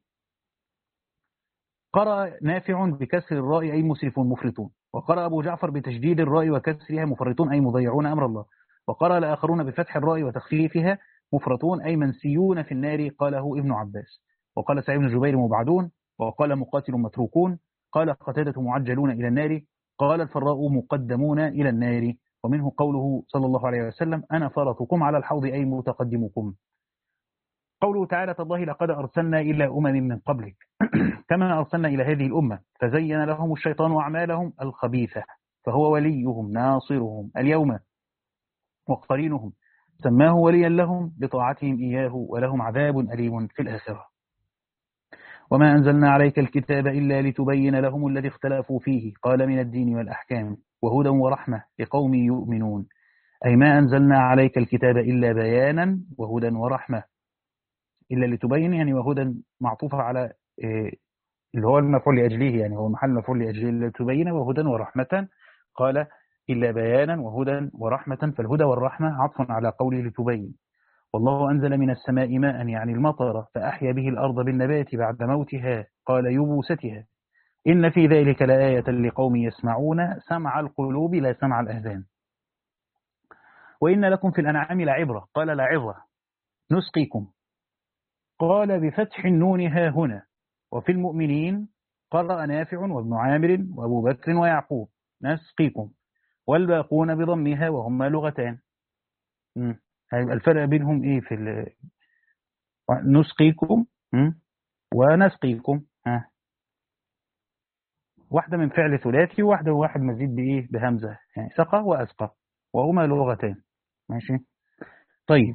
قرأ نافع بكسر الراء أي مسرفون مفرطون، وقرأ أبو جعفر بتشديد الراء وكسرها مفرطون أي مضيعون أمر الله، وقرأ الآخرون بفتح الراء وتخفيفها مفرطون أي منسيون في النار قاله ابن عباس. وقال سعيد بن جبير مبعدون، وقال مقاتل متروكون، قال قتادة معجلون إلى النار، قال الفراء مقدمون إلى النار. ومنه قوله صلى الله عليه وسلم أنا فرطكم على الحوض أي متقدمكم. قوله تعالى تالله لقد أرسلنا إلى أمم من قبلك كما أرسلنا إلى هذه الأمة فزين لهم الشيطان أعمالهم الخبيثة فهو وليهم ناصرهم اليوم وقرينهم سماه وليا لهم بطاعتهم إياه ولهم عذاب أليم في الآخرة. وما أنزلنا عليك الكتاب إلا لتبين لهم الذي اختلفوا فيه قال من الدين والأحكام وهدى ورحمة لقوم يؤمنون، أي ما أنزلنا عليك الكتاب إلا بيانا وهدى ورحمة. إلا لتبين يعني وهدى معطوفة على اللي هو المفعول لأجله، يعني هو محل مفعول لأجله لتبين وهدى ورحمة. قال إلا بيانا وهدى ورحمة، فالهدى والرحمة عطف على قوله لتبين. والله أنزل من السماء ماء يعني المطر فأحيا به الأرض بالنبات بعد موتها قال يبوستها إن في ذلك لآية لقوم يسمعون سمع القلوب لا سمع الأذان وإن لكم في الأنعام لعبرة قال لعظة نسقيكم قال بفتح النون ها هنا وفي المؤمنين قرأ نافع وابن عامر وأبو بكر ويعقوب نسقيكم والباقون بضمها وهما لغتان. مم. هيبقى الفرق بينهم إيه في ال... نسقيكم مم. ونسقيكم ها واحدة من فعل ثلاثي وواحدة واحد مزيد بإيه بهمزة يعني سقى وأسقى وهما لغتان. ماشي طيب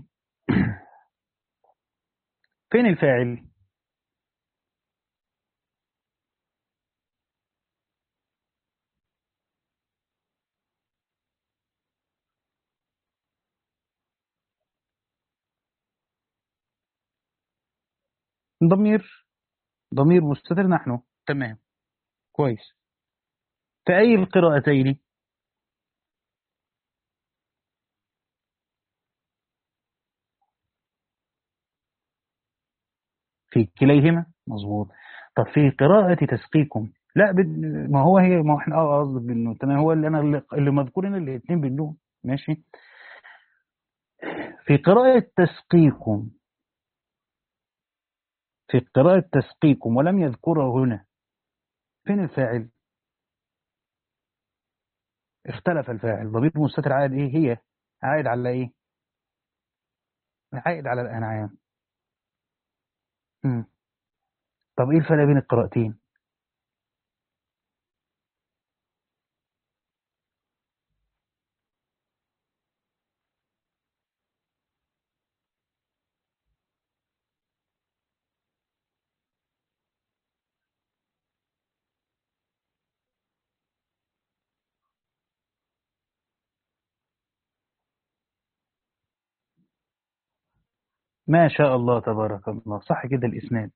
فين الفاعل؟ ضمير ضمير مستتر نحن تمام كويس. في أي القراءتين؟ في كليهما مظبوط. طب في قراءة تسقيكم لا بد... ما هو هي ما هو احنا اه قصدك بالنون تمام هو اللي انا اللي, اللي مذكور هنا الاثنين بالنون ماشي. في قراءة تسقيكم في قراءة تسقيكم ولم يذكره هنا فين الفاعل؟ اختلف الفاعل ضمير مستتر عائد ايه هي عائد على ايه؟ عائد على الانعام. مم. طب ايه الفرق بين القراءتين؟ ما شاء الله تبارك الله صح كده الاسناد.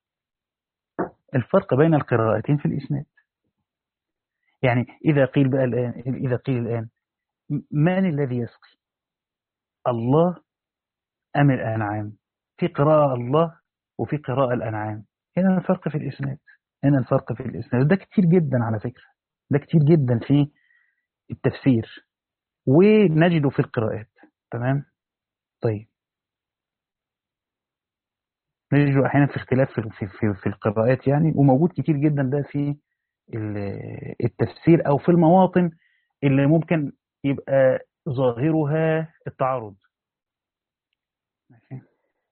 الفرق بين القراءتين في الاسناد يعني اذا قيل بقى الان اذا قيل الان من الذي يسقي الله أم الأنعام؟ في قراءة الله وفي قراءة الأنعام. هنا الفرق في الإسناد هنا الفرق في الإسناد ده كتير جدا على فكرة ده كتير جدا في التفسير ونجده في القراءات. تمام طيب نجده أحيانا في اختلاف في, في, في, في القراءات يعني وموجود كتير جدا ده في التفسير أو في المواطن اللي ممكن يبقى ظاهرها التعارض. ماشي.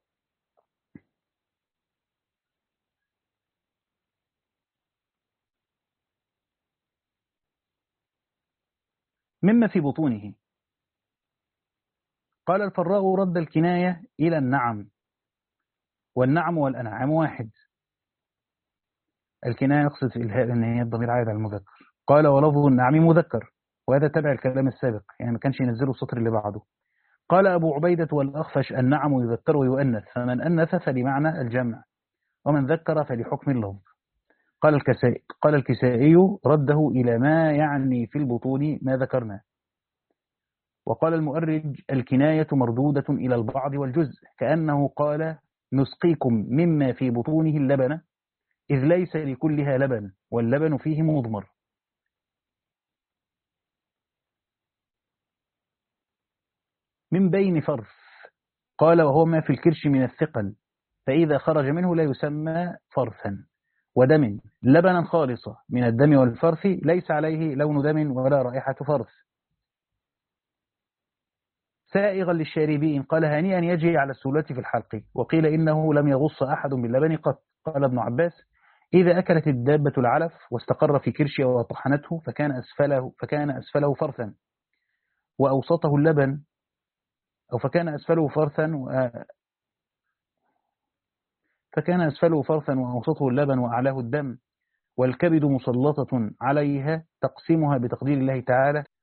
مما في بطونه قال الفراء رد الكناية إلى النعم والنعم والأنعام واحد. الكناية يقصد في الهاء أن هي الضمير عائد على المذكر. قال ولفظ النعم مذكر وهذا تبع الكلام السابق يعني ما كانش ينزله السطر اللي بعده. قال أبو عبيدة والأخفش النعم يذكر ويؤنث فمن أنث فلمعنى الجمع ومن ذكر فلحكم اللفظ. قال الكسائي قال الكسائي رده إلى ما يعني في البطون ما ذكرنا. وقال المؤرج الكناية مردودة إلى البعض والجزء كأنه قال نسقيكم مما في بطونه اللبن إذ ليس لكلها لبن واللبن فيه مضمر. من بين فرث قال وهو ما في الكرش من الثقل فإذا خرج منه لا يسمى فرثا ودم لبنا خالصة من الدم والفرث ليس عليه لون دم ولا رائحة فرث سائغا للشاربين قال هنيئا يجري على السلة في الحلق وقيل إنه لم يغص أحد باللبن قط. قال ابن عباس إذا أكلت الدابة العلف واستقر في كرشه وطحنته فكان أسفله, فكان أسفله فرثا وأوسطه اللبن أو فكان أسفله فرثا فكان أسفله فرثا وأوسطه اللبن وأعلاه الدم والكبد مسلطة عليها تقسيمها بتقدير الله تعالى